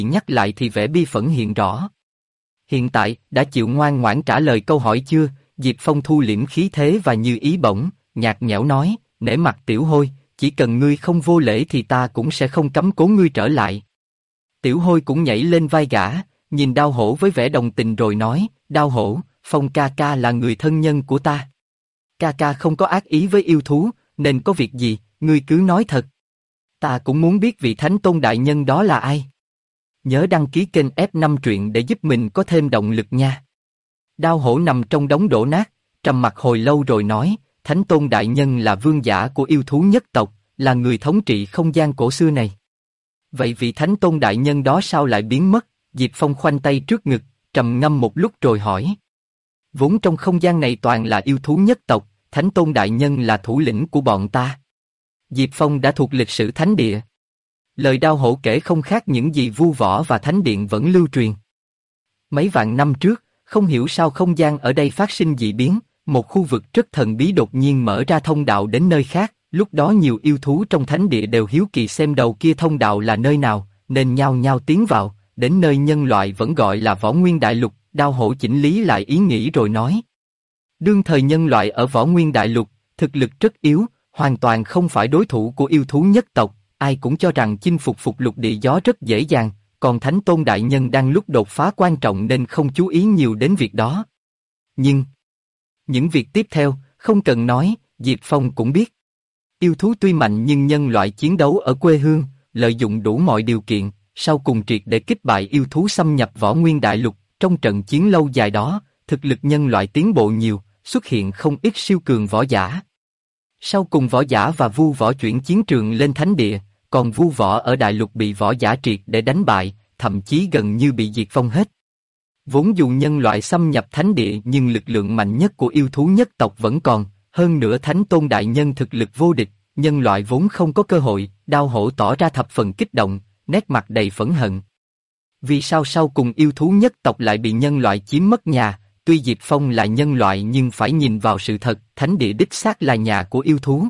nhắc lại thì vẻ bi phẫn hiện rõ. Hiện tại, đã chịu ngoan ngoãn trả lời câu hỏi chưa? Diệp Phong thu liễm khí thế và như ý bỗng, nhạt nhẽo nói, nể mặt Tiểu Hôi, chỉ cần ngươi không vô lễ thì ta cũng sẽ không cấm cố ngươi trở lại. Tiểu Hôi cũng nhảy lên vai gã, nhìn Đao Hổ với vẻ đồng tình rồi nói, Đao Hổ, Phong ca ca là người thân nhân của ta. Ca ca không có ác ý với yêu thú, nên có việc gì, ngươi cứ nói thật. Ta cũng muốn biết vị Thánh Tôn đại nhân đó là ai. Nhớ đăng ký kênh F5 truyện để giúp mình có thêm động lực nha. Đao Hổ nằm trong đống đổ nát, trầm mặc hồi lâu rồi nói, Thánh Tôn đại nhân là vương giả của yêu thú nhất tộc, là người thống trị không gian cổ xưa này. Vậy vị Thánh Tôn đại nhân đó sao lại biến mất? Diệp Phong khoanh tay trước ngực, trầm ngâm một lúc rồi hỏi. Vốn trong không gian này toàn là yêu thú nhất tộc, Thánh Tôn đại nhân là thủ lĩnh của bọn ta. Diệp Phong đã thuộc lịch sử thánh địa. Lời Đao Hổ kể không khác những gì Vu Võ và Thánh Điện vẫn lưu truyền. Mấy vạn năm trước, không hiểu sao không gian ở đây phát sinh dị biến, một khu vực rất thần bí đột nhiên mở ra thông đạo đến nơi khác, lúc đó nhiều yêu thú trong thánh địa đều hiếu kỳ xem đầu kia thông đạo là nơi nào, nên nhao nhao tiến vào, đến nơi nhân loại vẫn gọi là Võ Nguyên Đại Lục. Đao Hổ chỉnh lý lại ý nghĩ rồi nói. Đương thời nhân loại ở Võ Nguyên Đại Lục, thực lực rất yếu, hoàn toàn không phải đối thủ của yêu thú nhất tộc, ai cũng cho rằng chinh phục lục địa gió rất dễ dàng, còn Thánh Tôn đại nhân đang lúc đột phá quan trọng nên không chú ý nhiều đến việc đó. Nhưng, những việc tiếp theo, không cần nói, Diệp Phong cũng biết. Yêu thú tuy mạnh nhưng nhân loại chiến đấu ở quê hương, lợi dụng đủ mọi điều kiện, sau cùng triệt để kích bại yêu thú xâm nhập Võ Nguyên Đại Lục. Trong trận chiến lâu dài đó, thực lực nhân loại tiến bộ nhiều, xuất hiện không ít siêu cường võ giả. Sau cùng võ giả và Vu Võ chuyển chiến trường lên thánh địa, còn Vu Võ ở Đại Lục bị võ giả triệt để đánh bại, thậm chí gần như bị diệt vong hết. Vốn dù nhân loại xâm nhập thánh địa nhưng lực lượng mạnh nhất của yêu thú nhất tộc vẫn còn, hơn nữa Thánh Tôn đại nhân thực lực vô địch, nhân loại vốn không có cơ hội. Đao Hổ tỏ ra thập phần kích động, nét mặt đầy phẫn hận. Vì sao sau cùng yêu thú nhất tộc lại bị nhân loại chiếm mất nhà? Tuy Diệp Phong là nhân loại nhưng phải nhìn vào sự thật, thánh địa đích xác là nhà của yêu thú.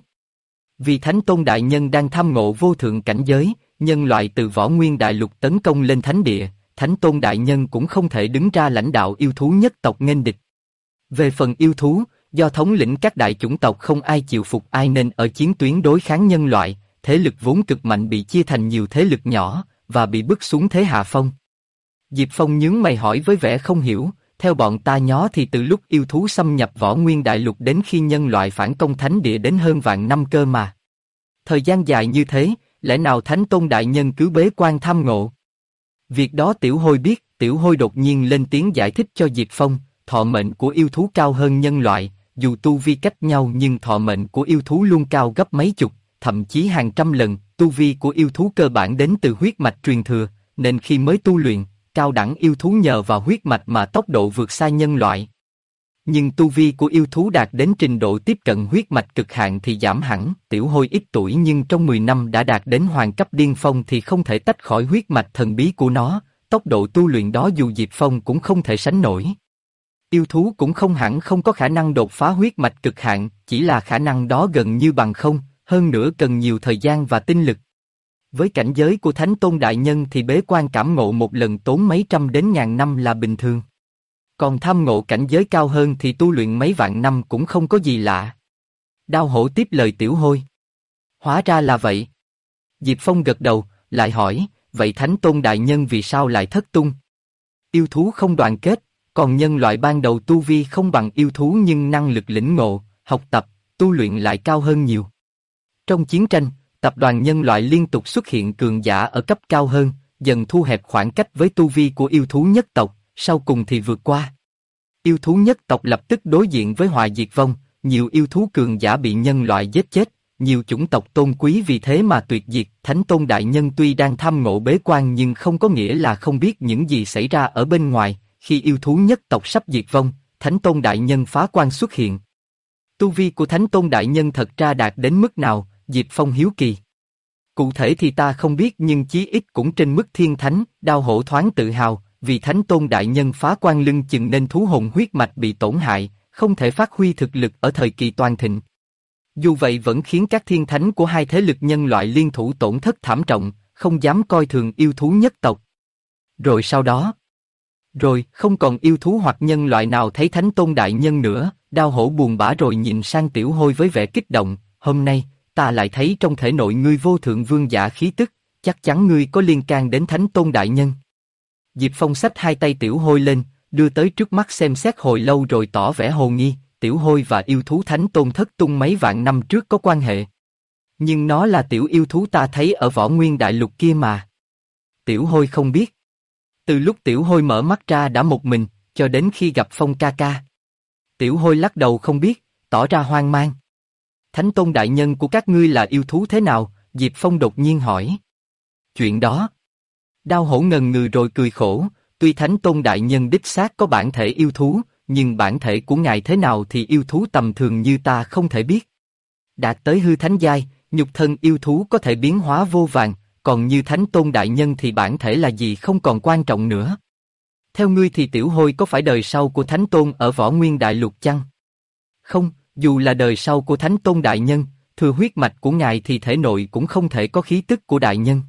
Vì Thánh Tôn đại nhân đang tham ngộ vô thượng cảnh giới, nhân loại từ Võ Nguyên Đại Lục tấn công lên thánh địa, Thánh Tôn đại nhân cũng không thể đứng ra lãnh đạo yêu thú nhất tộc nghênh địch. Về phần yêu thú, do thống lĩnh các đại chủng tộc không ai chịu phục ai nên ở chiến tuyến đối kháng nhân loại, thế lực vốn cực mạnh bị chia thành nhiều thế lực nhỏ và bị bức xuống thế hạ phong. Diệp Phong nhướng mày hỏi với vẻ không hiểu, theo bọn ta nhó thì từ lúc yêu thú xâm nhập Võ Nguyên Đại Lục đến khi nhân loại phản công thánh địa đến hơn vạn năm cơ mà. Thời gian dài như thế, lẽ nào Thánh Tôn đại nhân cứ bế quan tham ngộ? Việc đó Tiểu Hôi biết. Tiểu Hôi đột nhiên lên tiếng giải thích cho Diệp Phong, thọ mệnh của yêu thú cao hơn nhân loại, dù tu vi cách nhau nhưng thọ mệnh của yêu thú luôn cao gấp mấy chục, thậm chí hàng trăm lần. Tu vi của yêu thú cơ bản đến từ huyết mạch truyền thừa, nên khi mới tu luyện, cao đẳng yêu thú nhờ vào huyết mạch mà tốc độ vượt xa nhân loại. Nhưng tu vi của yêu thú đạt đến trình độ tiếp cận huyết mạch cực hạn thì giảm hẳn. Tiểu Hôi ít tuổi nhưng trong 10 năm đã đạt đến hoàng cấp điên phong thì không thể tách khỏi huyết mạch thần bí của nó, tốc độ tu luyện đó dù Diệp Phong cũng không thể sánh nổi. Yêu thú cũng không hẳn không có khả năng đột phá huyết mạch cực hạn, chỉ là khả năng đó gần như bằng không, hơn nữa cần nhiều thời gian và tinh lực. Với cảnh giới của Thánh Tôn đại nhân thì bế quan cảm ngộ một lần tốn mấy trăm đến ngàn năm là bình thường. Còn tham ngộ cảnh giới cao hơn thì tu luyện mấy vạn năm cũng không có gì lạ. Đao Hổ tiếp lời Tiểu Hôi. Hóa ra là vậy. Diệp Phong gật đầu, lại hỏi, vậy Thánh Tôn đại nhân vì sao lại thất tung? Yêu thú không đoàn kết, còn nhân loại ban đầu tu vi không bằng yêu thú nhưng năng lực lĩnh ngộ, học tập, tu luyện lại cao hơn nhiều. Trong chiến tranh, tập đoàn nhân loại liên tục xuất hiện cường giả ở cấp cao hơn, dần thu hẹp khoảng cách với tu vi của yêu thú nhất tộc, sau cùng thì vượt qua. Yêu thú nhất tộc lập tức đối diện với họa diệt vong, nhiều yêu thú cường giả bị nhân loại giết chết, nhiều chủng tộc tôn quý vì thế mà tuyệt diệt. Thánh Tôn đại nhân tuy đang tham ngộ bế quan nhưng không có nghĩa là không biết những gì xảy ra ở bên ngoài. Khi yêu thú nhất tộc sắp diệt vong, Thánh Tôn đại nhân phá quan xuất hiện. Tu vi của Thánh Tôn đại nhân thật ra đạt đến mức nào? Diệp Phong hiếu kỳ. Cụ thể thì ta không biết nhưng chí ít cũng trên mức thiên thánh. Đao Hổ thoáng tự hào, vì Thánh Tôn đại nhân phá quan lưng chừng nên thú hồn huyết mạch bị tổn hại, không thể phát huy thực lực ở thời kỳ toàn thịnh. Dù vậy vẫn khiến các thiên thánh của hai thế lực nhân loại liên thủ tổn thất thảm trọng, không dám coi thường yêu thú nhất tộc. Rồi sau đó, rồi không còn yêu thú hoặc nhân loại nào thấy Thánh Tôn đại nhân nữa. Đao hổ buồn bã rồi nhìn sang Tiểu Hôi với vẻ kích động. Hôm nay, ta lại thấy trong thể nội ngươi vô thượng vương giả khí tức, chắc chắn ngươi có liên can đến Thánh Tôn đại nhân. Diệp Phong xách hai tay Tiểu Hôi lên, đưa tới trước mắt xem xét hồi lâu rồi tỏ vẻ hồ nghi. Tiểu Hôi và yêu thú Thánh Tôn thất tung mấy vạn năm trước có quan hệ. Nhưng nó là tiểu yêu thú ta thấy ở Võ Nguyên Đại Lục kia mà. Tiểu Hôi không biết. Từ lúc Tiểu Hôi mở mắt ra đã một mình, cho đến khi gặp Phong ca ca. Tiểu Hôi lắc đầu không biết, tỏ ra hoang mang. Thánh Tôn đại nhân của các ngươi là yêu thú thế nào? Diệp Phong đột nhiên hỏi. Chuyện đó. Đao hổ ngần ngừ rồi cười khổ, tuy Thánh Tôn đại nhân đích xác có bản thể yêu thú, nhưng bản thể của ngài thế nào thì yêu thú tầm thường như ta không thể biết. Đạt tới hư thánh giai, nhục thân yêu thú có thể biến hóa vô vàn, còn như Thánh Tôn đại nhân thì bản thể là gì không còn quan trọng nữa. Theo ngươi thì Tiểu Hôi có phải đời sau của Thánh Tôn ở Võ Nguyên Đại Lục chăng? Không, dù là đời sau của Thánh Tôn đại nhân, thừa huyết mạch của ngài thì thể nội cũng không thể có khí tức của đại nhân.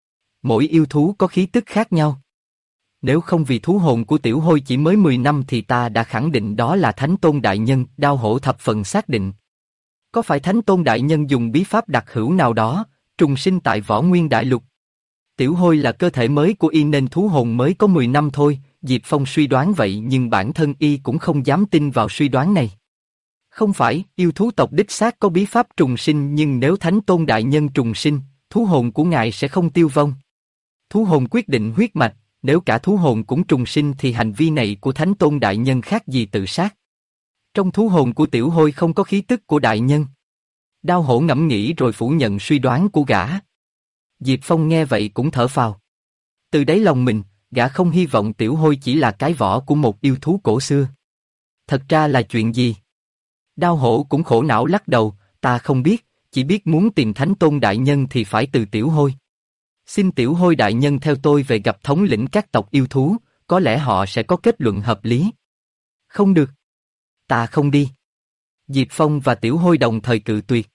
Mỗi yêu thú có khí tức khác nhau. Nếu không vì thú hồn của Tiểu Hôi chỉ mới 10 năm thì ta đã khẳng định đó là Thánh Tôn đại nhân. Đao hổ thập phần xác định. Có phải Thánh Tôn đại nhân dùng bí pháp đặc hữu nào đó, trùng sinh tại Võ Nguyên Đại Lục? Tiểu Hôi là cơ thể mới của y nên thú hồn mới có 10 năm thôi. Diệp Phong suy đoán vậy nhưng bản thân y cũng không dám tin vào suy đoán này. Không phải, yêu thú tộc đích xác có bí pháp trùng sinh, nhưng nếu Thánh Tôn đại nhân trùng sinh, thú hồn của ngài sẽ không tiêu vong. Thú hồn quyết định huyết mạch, nếu cả thú hồn cũng trùng sinh thì hành vi này của Thánh Tôn đại nhân khác gì tự sát. Trong thú hồn của Tiểu Hôi không có khí tức của đại nhân. Đao hổ ngẫm nghĩ rồi phủ nhận suy đoán của gã. Diệp Phong nghe vậy cũng thở phào. Từ đáy lòng mình, gã không hy vọng Tiểu Hôi chỉ là cái vỏ của một yêu thú cổ xưa. Thật ra là chuyện gì? Đao hổ cũng khổ não lắc đầu, ta không biết, chỉ biết muốn tìm Thánh Tôn đại nhân thì phải từ Tiểu Hôi. Xin Tiểu Hôi đại nhân theo tôi về gặp thống lĩnh các tộc yêu thú, có lẽ họ sẽ có kết luận hợp lý. Không được. Ta không đi. Diệp Phong và Tiểu Hôi đồng thời cự tuyệt.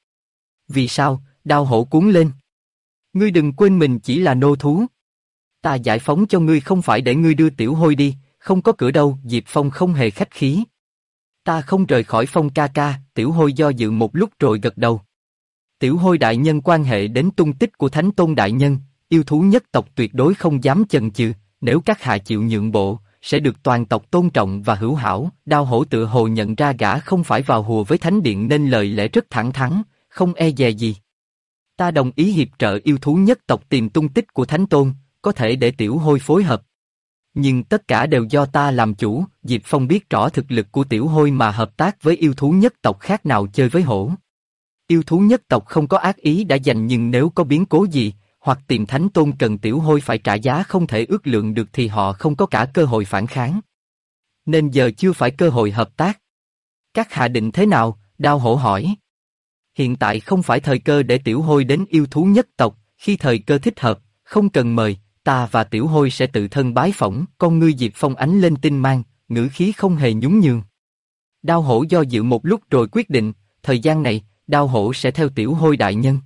Vì sao? Đao hổ cuống lên. Ngươi đừng quên mình chỉ là nô thú. Ta giải phóng cho ngươi không phải để ngươi đưa Tiểu Hôi đi, không có cửa đâu. Diệp Phong không hề khách khí. Ta không rời khỏi Phong ca ca. Tiểu Hôi do dự một lúc rồi gật đầu. Tiểu Hôi đại nhân quan hệ đến tung tích của Thánh Tôn đại nhân, yêu thú nhất tộc tuyệt đối không dám chần chừ, nếu các hạ chịu nhượng bộ, sẽ được toàn tộc tôn trọng và hữu hảo. Đao hổ tự hồ nhận ra gã không phải vào hùa với Thánh Điện nên lời lẽ rất thẳng thắn, không e dè gì. Ta đồng ý hiệp trợ yêu thú nhất tộc tìm tung tích của Thánh Tôn, có thể để Tiểu Hôi phối hợp. Nhưng tất cả đều do ta làm chủ. Diệp Phong biết rõ thực lực của Tiểu Hôi mà hợp tác với yêu thú nhất tộc khác nào chơi với hổ. Yêu thú nhất tộc không có ác ý đã dành, nhưng nếu có biến cố gì, hoặc tìm Thánh Tôn cần Tiểu Hôi phải trả giá không thể ước lượng được thì họ không có cả cơ hội phản kháng. Nên giờ chưa phải cơ hội hợp tác. Các hạ định thế nào? Đao hổ hỏi. Hiện tại không phải thời cơ để Tiểu Hôi đến yêu thú nhất tộc, khi thời cơ thích hợp, không cần mời, ta và Tiểu Hôi sẽ tự thân bái phỏng. Con ngươi Diệp Phong ánh lên tinh mang, ngữ khí không hề nhún nhường. Đao hổ do dự một lúc rồi quyết định, thời gian này, Đao hổ sẽ theo Tiểu Hôi đại nhân.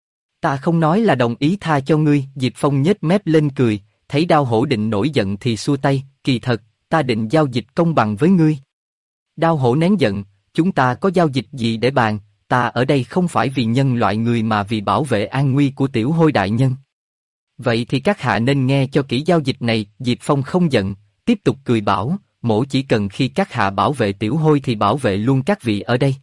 Ta không nói là đồng ý tha cho ngươi. Diệp Phong nhếch mép lên cười, thấy Đao hổ định nổi giận thì xua tay, kỳ thật, ta định giao dịch công bằng với ngươi. Đao hổ nén giận, chúng ta có giao dịch gì để bàn, ta ở đây không phải vì nhân loại người mà vì bảo vệ an nguy của Tiểu Hôi đại nhân. Vậy thì các hạ nên nghe cho kỹ giao dịch này. Diệp Phong không giận, tiếp tục cười bảo, mỗ chỉ cần khi các hạ bảo vệ Tiểu Hôi thì bảo vệ luôn các vị ở đây.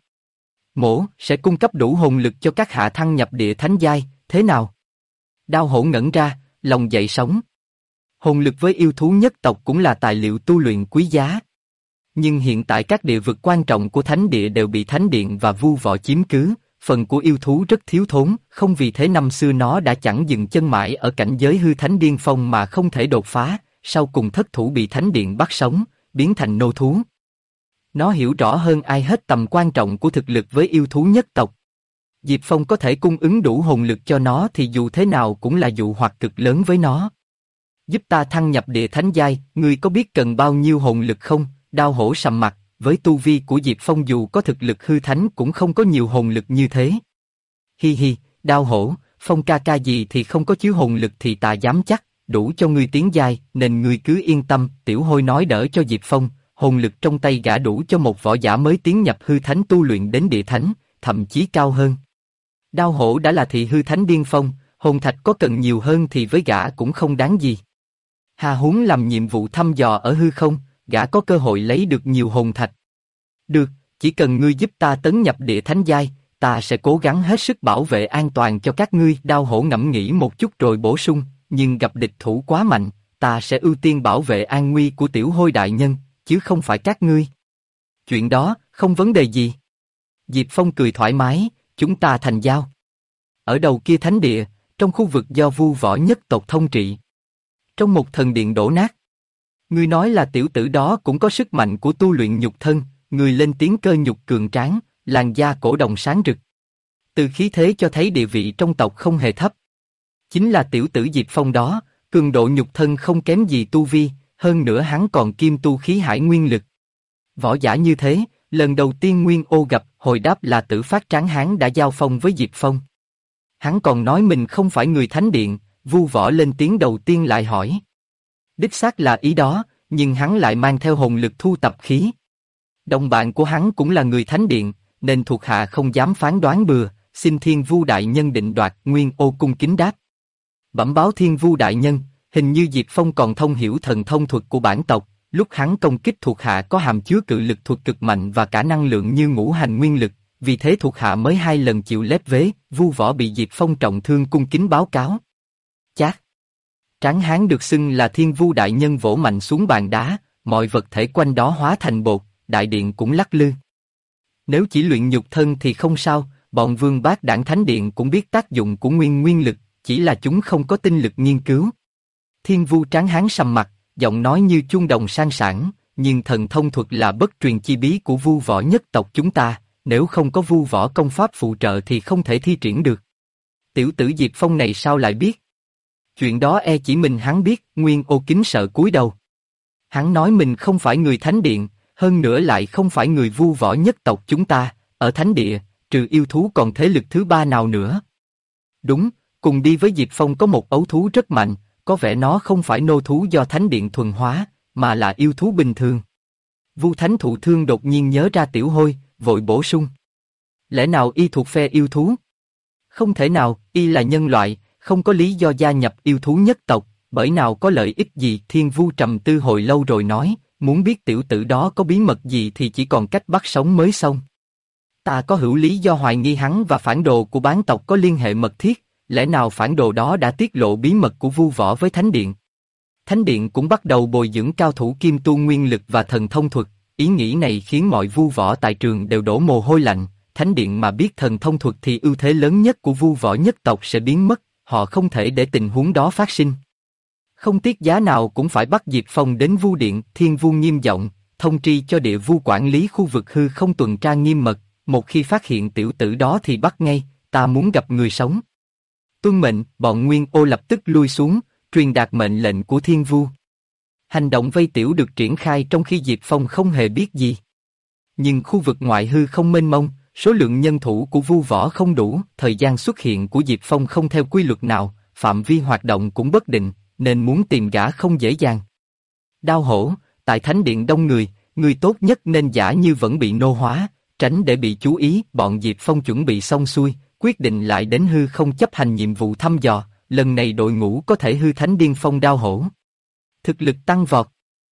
Mỗ sẽ cung cấp đủ hồn lực cho các hạ thăng nhập địa thánh giai, thế nào? Đao hổ ngẩn ra, lòng dậy sóng. Hồn lực với yêu thú nhất tộc cũng là tài liệu tu luyện quý giá. Nhưng hiện tại các địa vực quan trọng của thánh địa đều bị thánh điện và vu vọ chiếm cứ, phần của yêu thú rất thiếu thốn, không vì thế năm xưa nó đã chẳng dừng chân mãi ở cảnh giới hư thánh điên phong mà không thể đột phá, sau cùng thất thủ bị thánh điện bắt sống, biến thành nô thú. Nó hiểu rõ hơn ai hết tầm quan trọng của thực lực với yêu thú nhất tộc. Diệp Phong có thể cung ứng đủ hồn lực cho nó thì dù thế nào cũng là dụ hoặc cực lớn với nó. Giúp ta thăng nhập địa thánh giai, ngươi có biết cần bao nhiêu hồn lực không? Đao hổ sầm mặt, với tu vi của Diệp Phong dù có thực lực hư thánh cũng không có nhiều hồn lực như thế. Hi hi, Đao hổ, Phong ca ca gì thì không có chiếu hồn lực thì ta dám chắc, đủ cho ngươi tiến giai, nên ngươi cứ yên tâm. Tiểu Hôi nói đỡ cho Diệp Phong, hồn lực trong tay gã đủ cho một võ giả mới tiến nhập hư thánh tu luyện đến địa thánh, thậm chí cao hơn. Đao hổ đã là thị hư thánh điên phong, hồn thạch có cần nhiều hơn thì với gã cũng không đáng gì. Hà huống làm nhiệm vụ thăm dò ở hư không, gã có cơ hội lấy được nhiều hồn thạch. Được, chỉ cần ngươi giúp ta tấn nhập địa thánh giai, ta sẽ cố gắng hết sức bảo vệ an toàn cho các ngươi. Đao hổ ngẫm nghĩ một chút rồi bổ sung, nhưng gặp địch thủ quá mạnh, ta sẽ ưu tiên bảo vệ an nguy của Tiểu Hôi đại nhân, chứ không phải các ngươi. Chuyện đó, không vấn đề gì. Diệp Phong cười thoải mái, chúng ta thành giao. Ở đầu kia thánh địa, trong khu vực do Vu Võ nhất tộc thống trị. Trong một thần điện đổ nát. Ngươi nói là tiểu tử đó cũng có sức mạnh của tu luyện nhục thân, người lên tiếng cơ nhục cường tráng, làn da cổ đồng sáng rực. Từ khí thế cho thấy địa vị trong tộc không hề thấp. Chính là tiểu tử Diệp Phong đó, cường độ nhục thân không kém gì tu vi, hơn nữa hắn còn kim tu khí hải nguyên lực. Võ giả như thế, lần đầu tiên Nguyên Ô gặp, hồi đáp là Tử Phát Tráng Hán đã giao phong với Diệp Phong. Hắn còn nói mình không phải người thánh điện, Vu Võ lên tiếng đầu tiên lại hỏi. Đích xác là ý đó, nhưng hắn lại mang theo hồn lực thu tập khí. Đồng bạn của hắn cũng là người thánh điện, nên thuộc hạ không dám phán đoán bừa, xin Thiên Vu đại nhân định đoạt. Nguyên Ô cung kính đáp. Bẩm báo Thiên Vu đại nhân, hình như Diệp Phong còn thông hiểu thần thông thuật của bản tộc, lúc hắn công kích thuộc hạ có hàm chứa cự lực thuật cực mạnh và cả năng lượng như ngũ hành nguyên lực, vì thế thuộc hạ mới 2 lần chịu lép vế. Vu Võ bị Diệp Phong trọng thương cung kính báo cáo. Chát! Tráng hán được xưng là Thiên Vu đại nhân vỗ mạnh xuống bàn đá, mọi vật thể quanh đó hóa thành bột, đại điện cũng lắc lư. Nếu chỉ luyện nhục thân thì không sao, bọn Vương Bát Đảng Thánh Điện cũng biết tác dụng của nguyên lực, chỉ là chúng không có tinh lực nghiên cứu. Thiên Vu tráng hán sầm mặt, giọng nói như chuông đồng sang sảng, nhưng thần thông thuật là bất truyền chi bí của Vu Võ nhất tộc chúng ta, nếu không có Vu Võ công pháp phụ trợ thì không thể thi triển được. Tiểu tử Diệp Phong này sao lại biết? Chuyện đó chỉ mình hắn biết. Nguyên Ô kính sợ cúi đầu. Hắn nói mình không phải người thánh điện, hơn nữa lại không phải người Vu Võ nhất tộc chúng ta, ở thánh địa, trừ yêu thú còn thế lực thứ ba nào nữa. Đúng, cùng đi với Diệp Phong có một ấu thú rất mạnh, có vẻ nó không phải nô thú do thánh điện thuần hóa, mà là yêu thú bình thường. Vu Thánh thụ thương đột nhiên nhớ ra Tiểu Hôi, vội bổ sung. Lẽ nào y thuộc phe yêu thú? Không thể nào, y là nhân loại, không có lý do gia nhập yêu thú nhất tộc, bởi nào có lợi ích gì. Thiên Vu trầm tư hồi lâu rồi nói, muốn biết tiểu tử đó có bí mật gì thì chỉ còn cách bắt sống mới xong. Ta có hữu lý do hoài nghi hắn và phản đồ của bán tộc có liên hệ mật thiết, lẽ nào phản đồ đó đã tiết lộ bí mật của Vu Võ với Thánh Điện? Thánh Điện cũng bắt đầu bồi dưỡng cao thủ kim tu nguyên lực và thần thông thuật, ý nghĩ này khiến mọi Vu Võ tại trường đều đổ mồ hôi lạnh. Thánh Điện mà biết thần thông thuật thì ưu thế lớn nhất của Vu Võ nhất tộc sẽ biến mất, họ không thể để tình huống đó phát sinh. Không tiếc giá nào cũng phải bắt Diệp Phong đến Vu Điện. Thiên Vu nghiêm giọng, thông tri cho địa vu quản lý khu vực hư không tuần tra nghiêm mật, một khi phát hiện tiểu tử đó thì bắt ngay, ta muốn gặp người sống. Tuân mệnh. Bọn Nguyên Ô lập tức lui xuống, truyền đạt mệnh lệnh của Thiên Vu. Hành động vây tiểu được triển khai trong khi Diệp Phong không hề biết gì. Nhưng khu vực ngoại hư không mênh mông, số lượng nhân thủ của Vu Võ không đủ, thời gian xuất hiện của Diệp Phong không theo quy luật nào, phạm vi hoạt động cũng bất định, nên muốn tìm gã không dễ dàng. Đao hổ, tại Thánh Điện đông người tốt nhất nên giả như vẫn bị nô hóa, tránh để bị chú ý. Bọn Diệp Phong chuẩn bị xong xuôi, quyết định lại đến hư không chấp hành nhiệm vụ thăm dò, lần này đội ngũ có thể hư thánh điên phong đao hổ. Thực lực tăng vọt.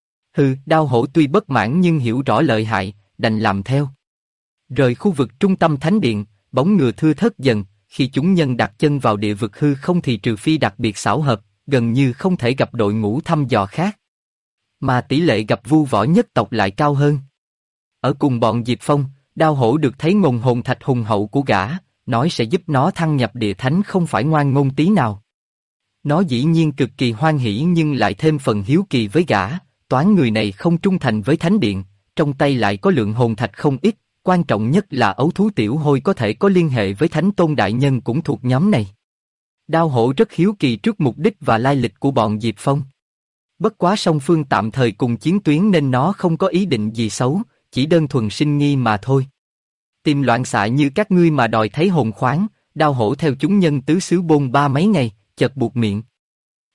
Đao hổ tuy bất mãn nhưng hiểu rõ lợi hại, đành làm theo. Rời khu vực trung tâm Thánh Điện, bóng ngựa thưa thớt dần, khi chúng nhân đặt chân vào địa vực hư không thì trừ phi đặc biệt xảo hợp, gần như không thể gặp đội ngũ thăm dò khác. Mà tỷ lệ gặp Vu Võ nhất tộc lại cao hơn. Ở cùng bọn Diệp Phong, đao hổ được thấy nguồn hồn thạch hùng hậu của gã, nói sẽ giúp nó thăng nhập địa thánh không phải ngoan ngôn tí nào. Nó dĩ nhiên cực kỳ hoan hỉ nhưng lại thêm phần hiếu kỳ với gã, toán người này không trung thành với Thánh Điện, trong tay lại có lượng hồn thạch không ít, quan trọng nhất là ấu thú Tiểu Hôi có thể có liên hệ với Thánh Tôn Đại Nhân cũng thuộc nhóm này. Đao hổ rất hiếu kỳ trước mục đích và lai lịch của bọn Diệp Phong. Bất quá song phương tạm thời cùng chiến tuyến nên nó không có ý định gì xấu, chỉ đơn thuần sinh nghi mà thôi. Tìm loạn xạ như các ngươi mà đòi thấy hồn khoáng, đao hổ theo chúng nhân tứ xứ bôn ba mấy ngày, chợt buột miệng.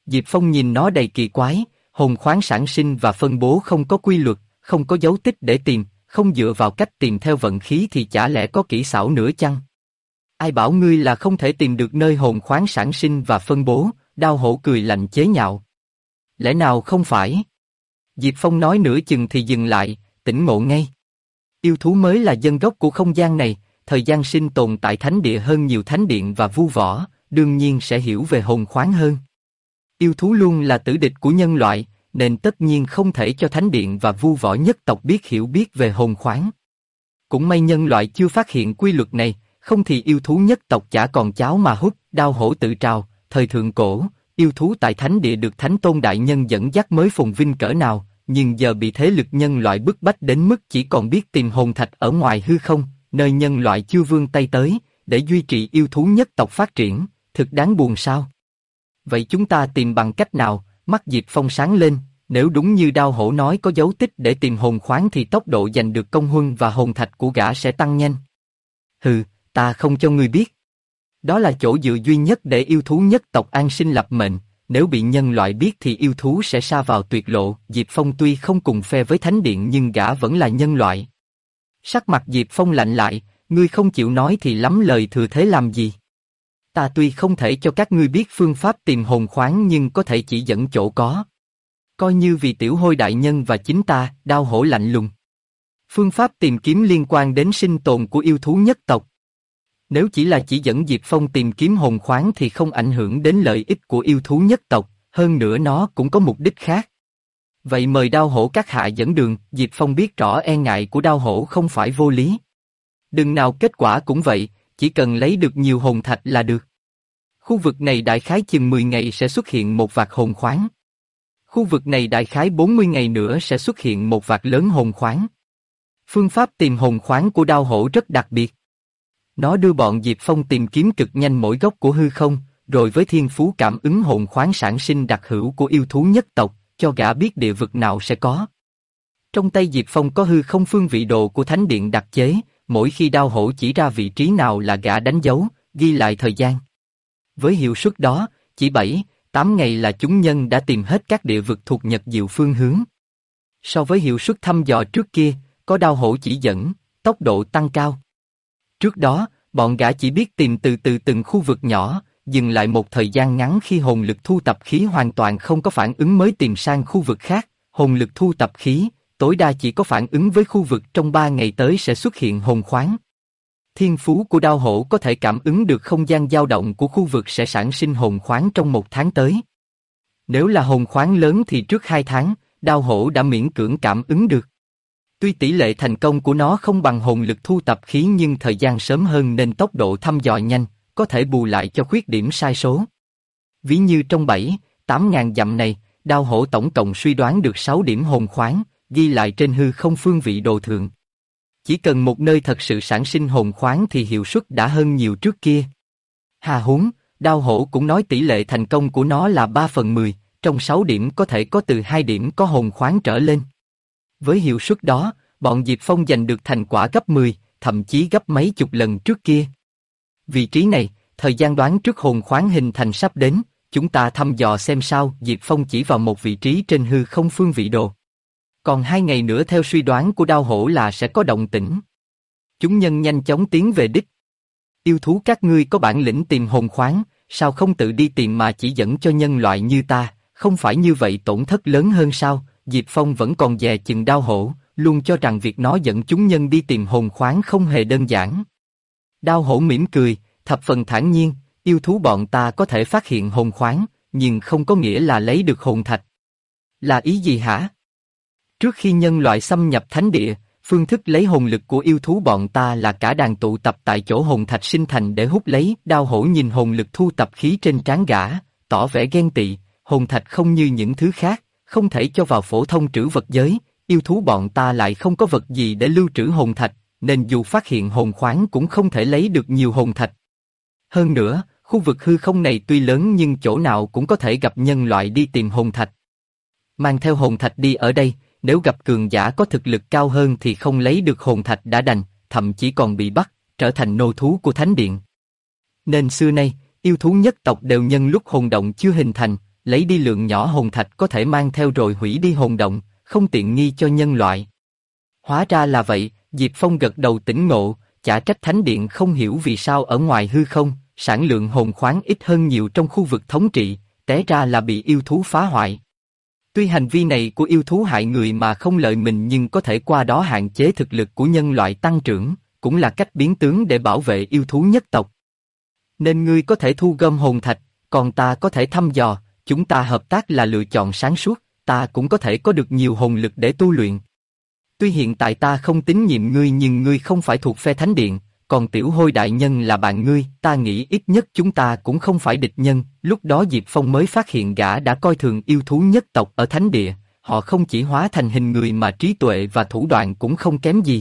Diệp Phong nhìn nó đầy kỳ quái, hồn khoáng sản sinh và phân bố không có quy luật, không có dấu tích để tìm, không dựa vào cách tìm theo vận khí thì chả lẽ có kỹ xảo nữa chăng? Ai bảo ngươi là không thể tìm được nơi hồn khoáng sản sinh và phân bố, Đao Hổ cười lạnh chế nhạo. Lẽ nào không phải? Diệp Phong nói nửa chừng thì dừng lại, tỉnh ngộ ngay. Yêu thú mới là dân gốc của không gian này, thời gian sinh tồn tại thánh địa hơn nhiều thánh điện và vu võ, đương nhiên sẽ hiểu về hồn khoáng hơn. Yêu thú luôn là tử địch của nhân loại, nên tất nhiên không thể cho thánh điện và vu võ nhất tộc hiểu biết về hồn khoáng. Cũng may nhân loại chưa phát hiện quy luật này, không thì yêu thú nhất tộc chả còn cháo mà hút. Đao Hổ tự trào, thời thượng cổ, yêu thú tại thánh địa được Thánh Tôn Đại Nhân dẫn dắt mới phồn vinh cỡ nào, nhưng giờ bị thế lực nhân loại bức bách đến mức chỉ còn biết tìm hồn thạch ở ngoài hư không, nơi nhân loại chưa vươn tay tới, để duy trì yêu thú nhất tộc phát triển, thực đáng buồn sao? Vậy chúng ta tìm bằng cách nào? Mắt Diệp Phong sáng lên, nếu đúng như Đao Hổ nói có dấu tích để tìm hồn khoáng thì tốc độ giành được công huân và hồn thạch của gã sẽ tăng nhanh. Hừ, ta không cho ngươi biết. Đó là chỗ dựa duy nhất để yêu thú nhất tộc an sinh lập mệnh, nếu bị nhân loại biết thì yêu thú sẽ sa vào tuyệt lộ. Diệp Phong tuy không cùng phe với Thánh Điện nhưng gã vẫn là nhân loại. Sắc mặt Diệp Phong lạnh lại, ngươi không chịu nói thì lắm lời thừa thế làm gì? Ta tuy không thể cho các ngươi biết phương pháp tìm hồn khoáng nhưng có thể chỉ dẫn chỗ có. Coi như vì Tiểu Hôi đại nhân và chính ta. Đao Hổ lạnh lùng. Phương pháp tìm kiếm liên quan đến sinh tồn của yêu thú nhất tộc. Nếu chỉ là chỉ dẫn Diệp Phong tìm kiếm hồn khoáng thì không ảnh hưởng đến lợi ích của yêu thú nhất tộc, hơn nữa nó cũng có mục đích khác. Vậy mời Đao Hổ các hạ dẫn đường. Diệp Phong biết rõ e ngại của Đao Hổ không phải vô lý. Đừng nào kết quả cũng vậy, chỉ cần lấy được nhiều hồn thạch là được. Khu vực này đại khái chừng 10 ngày sẽ xuất hiện một vạt hồn khoáng. Khu vực này đại khái 40 ngày nữa sẽ xuất hiện một vạt lớn hồn khoáng. Phương pháp tìm hồn khoáng của Đao Hổ rất đặc biệt. Nó đưa bọn Diệp Phong tìm kiếm cực nhanh mỗi góc của hư không, rồi với thiên phú cảm ứng hồn khoáng sản sinh đặc hữu của yêu thú nhất tộc, cho gã biết địa vực nào sẽ có. Trong tay Diệp Phong có hư không phương vị đồ của Thánh Điện đặc chế, mỗi khi Đao Hổ chỉ ra vị trí nào là gã đánh dấu, ghi lại thời gian. Với hiệu suất đó, chỉ 7-8 ngày là chúng nhân đã tìm hết các địa vực thuộc Nhật Diệu phương hướng. So với hiệu suất thăm dò trước kia, có Đao Hổ chỉ dẫn, tốc độ tăng cao. Trước đó, bọn gã chỉ biết tìm từ từng khu vực nhỏ, dừng lại một thời gian ngắn khi hồn lực thu tập khí hoàn toàn không có phản ứng mới tìm sang khu vực khác. Hồn lực thu tập khí, tối đa chỉ có phản ứng với khu vực trong 3 ngày tới sẽ xuất hiện hồn khoáng. Thiên phú của Đao Hổ có thể cảm ứng được không gian dao động của khu vực sẽ sản sinh hồn khoáng trong 1 tháng tới. Nếu là hồn khoáng lớn thì trước 2 tháng, Đao Hổ đã miễn cưỡng cảm ứng được. Tuy tỷ lệ thành công của nó không bằng hồn lực thu tập khí nhưng thời gian sớm hơn nên tốc độ thăm dò nhanh, có thể bù lại cho khuyết điểm sai số. Ví như trong 7-8 ngàn dặm này, Đao Hổ tổng cộng suy đoán được 6 điểm hồn khoáng, ghi lại trên hư không phương vị đồ thượng. Chỉ cần một nơi thật sự sản sinh hồn khoáng thì hiệu suất đã hơn nhiều trước kia. Hà huống, Đao Hổ cũng nói tỷ lệ thành công của nó là 3/10, trong 6 điểm có thể có từ 2 điểm có hồn khoáng trở lên. Với hiệu suất đó, bọn Diệp Phong giành được thành quả gấp 10, thậm chí gấp mấy chục lần trước kia. Vị trí này, thời gian đoán trước hồn khoáng hình thành sắp đến, chúng ta thăm dò xem sao. Diệp Phong chỉ vào một vị trí trên hư không phương vị đồ. Còn 2 ngày nữa theo suy đoán của Đao Hổ là sẽ có động tĩnh. Chúng nhân nhanh chóng tiến về đích. Yêu thú các ngươi có bản lĩnh tìm hồn khoáng, sao không tự đi tìm mà chỉ dẫn cho nhân loại như ta, không phải như vậy tổn thất lớn hơn sao? Diệp Phong vẫn còn dè chừng Đao Hổ, luôn cho rằng việc nó dẫn chúng nhân đi tìm hồn khoáng không hề đơn giản. Đao Hổ mỉm cười, thập phần thản nhiên, yêu thú bọn ta có thể phát hiện hồn khoáng, nhưng không có nghĩa là lấy được hồn thạch. Là ý gì hả? Trước khi nhân loại xâm nhập thánh địa, phương thức lấy hồn lực của yêu thú bọn ta là cả đàn tụ tập tại chỗ hồn thạch sinh thành để hút lấy. Đao Hổ nhìn hồn lực thu tập khí trên trán gã, tỏ vẻ ghen tị. Hồn thạch không như những thứ khác, không thể cho vào phổ thông trữ vật giới. Yêu thú bọn ta lại không có vật gì để lưu trữ hồn thạch, nên dù phát hiện hồn khoáng cũng không thể lấy được nhiều hồn thạch. Hơn nữa, khu vực hư không này tuy lớn nhưng chỗ nào cũng có thể gặp nhân loại đi tìm hồn thạch. Mang theo hồn thạch đi ở đây, nếu gặp cường giả có thực lực cao hơn thì không lấy được hồn thạch đã đành, thậm chí còn bị bắt, trở thành nô thú của thánh điện. Nên xưa nay, yêu thú nhất tộc đều nhân lúc hồn động chưa hình thành, lấy đi lượng nhỏ hồn thạch có thể mang theo rồi hủy đi hồn động, không tiện nghi cho nhân loại. Hóa ra là vậy, Diệp Phong gật đầu tỉnh ngộ, chả trách Thánh Điện không hiểu vì sao ở ngoài hư không, sản lượng hồn khoáng ít hơn nhiều trong khu vực thống trị, té ra là bị yêu thú phá hoại. Tuy hành vi này của yêu thú hại người mà không lợi mình nhưng có thể qua đó hạn chế thực lực của nhân loại tăng trưởng, cũng là cách biến tướng để bảo vệ yêu thú nhất tộc. Nên ngươi có thể thu gom hồn thạch, còn ta có thể thăm dò, chúng ta hợp tác là lựa chọn sáng suốt, ta cũng có thể có được nhiều hồn lực để tu luyện. Tuy hiện tại ta không tín nhiệm ngươi nhưng ngươi không phải thuộc phe Thánh Điện, còn Tiểu Hôi đại nhân là bạn ngươi, ta nghĩ ít nhất chúng ta cũng không phải địch nhân. Lúc đó Diệp Phong mới phát hiện gã đã coi thường yêu thú nhất tộc ở Thánh Địa, họ không chỉ hóa thành hình người mà trí tuệ và thủ đoạn cũng không kém gì.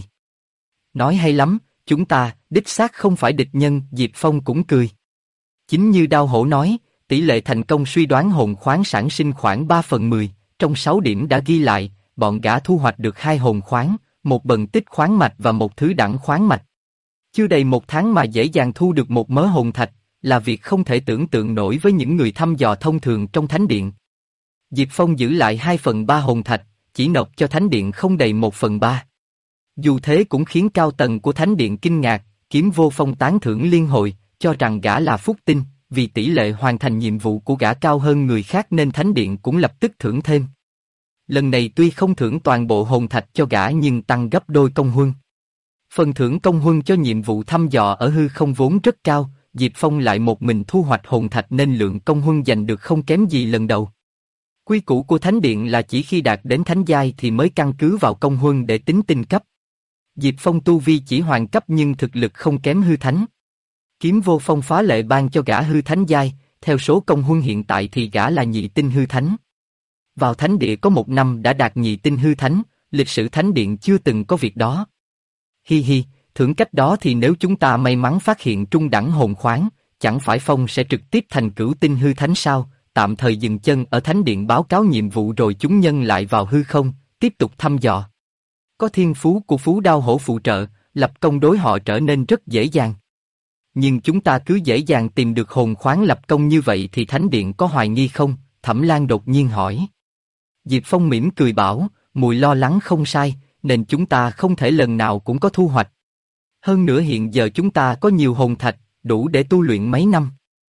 Nói hay lắm, chúng ta, đích xác không phải địch nhân, Diệp Phong cũng cười. Chính như Đao Hổ nói, tỷ lệ thành công suy đoán hồn khoáng sản sinh khoảng 3/10, trong 6 điểm đã ghi lại, bọn gã thu hoạch được 2 hồn khoáng, một bần tích khoáng mạch và một thứ đẳng khoáng mạch. Chưa đầy 1 tháng mà dễ dàng thu được một mớ hồn thạch, là việc không thể tưởng tượng nổi với những người thăm dò thông thường trong Thánh Điện. Diệp Phong giữ lại 2/3 hồn thạch, chỉ nộp cho Thánh Điện không đầy 1/3. Dù thế cũng khiến cao tầng của Thánh Điện kinh ngạc, Kiếm Vô Phong tán thưởng liên hồi, cho rằng gã là phúc tinh, vì tỷ lệ hoàn thành nhiệm vụ của gã cao hơn người khác nên Thánh Điện cũng lập tức thưởng thêm. Lần này tuy không thưởng toàn bộ hồn thạch cho gã nhưng tăng gấp đôi công huân. Phần thưởng công huân cho nhiệm vụ thăm dò ở hư không vốn rất cao, Diệp Phong lại một mình thu hoạch hồn thạch nên lượng công huân giành được không kém gì lần đầu. Quy củ của Thánh Điện là chỉ khi đạt đến thánh giai thì mới căn cứ vào công huân để tính tinh cấp. Diệp Phong tu vi chỉ hoàng cấp nhưng thực lực không kém hư thánh. Kiếm Vô Phong phá lệ ban cho gã hư thánh giai, theo số công huân hiện tại thì gã là nhị tinh hư thánh. Vào Thánh Địa có 1 năm đã đạt nhị tinh hư thánh, lịch sử Thánh Điện chưa từng có việc đó. Hi hi, thưởng cách đó thì nếu chúng ta may mắn phát hiện trung đẳng hồn khoáng, chẳng phải Phong sẽ trực tiếp thành cửu tinh hư thánh sao? Tạm thời dừng chân ở Thánh Điện báo cáo nhiệm vụ rồi chúng nhân lại vào hư không, tiếp tục thăm dò. Có thiên phú của Phú Đao Hổ phụ trợ, lập công đối họ trở nên rất dễ dàng. Nhưng chúng ta cứ dễ dàng tìm được hồn khoáng lập công như vậy thì Thánh Điện có hoài nghi không? Thẩm Lan đột nhiên hỏi. Diệp Phong mỉm cười bảo, mùi lo lắng không sai, nên chúng ta không thể lần nào cũng có thu hoạch. Hơn nữa hiện giờ chúng ta có nhiều hồn thạch, đủ để tu luyện mấy năm.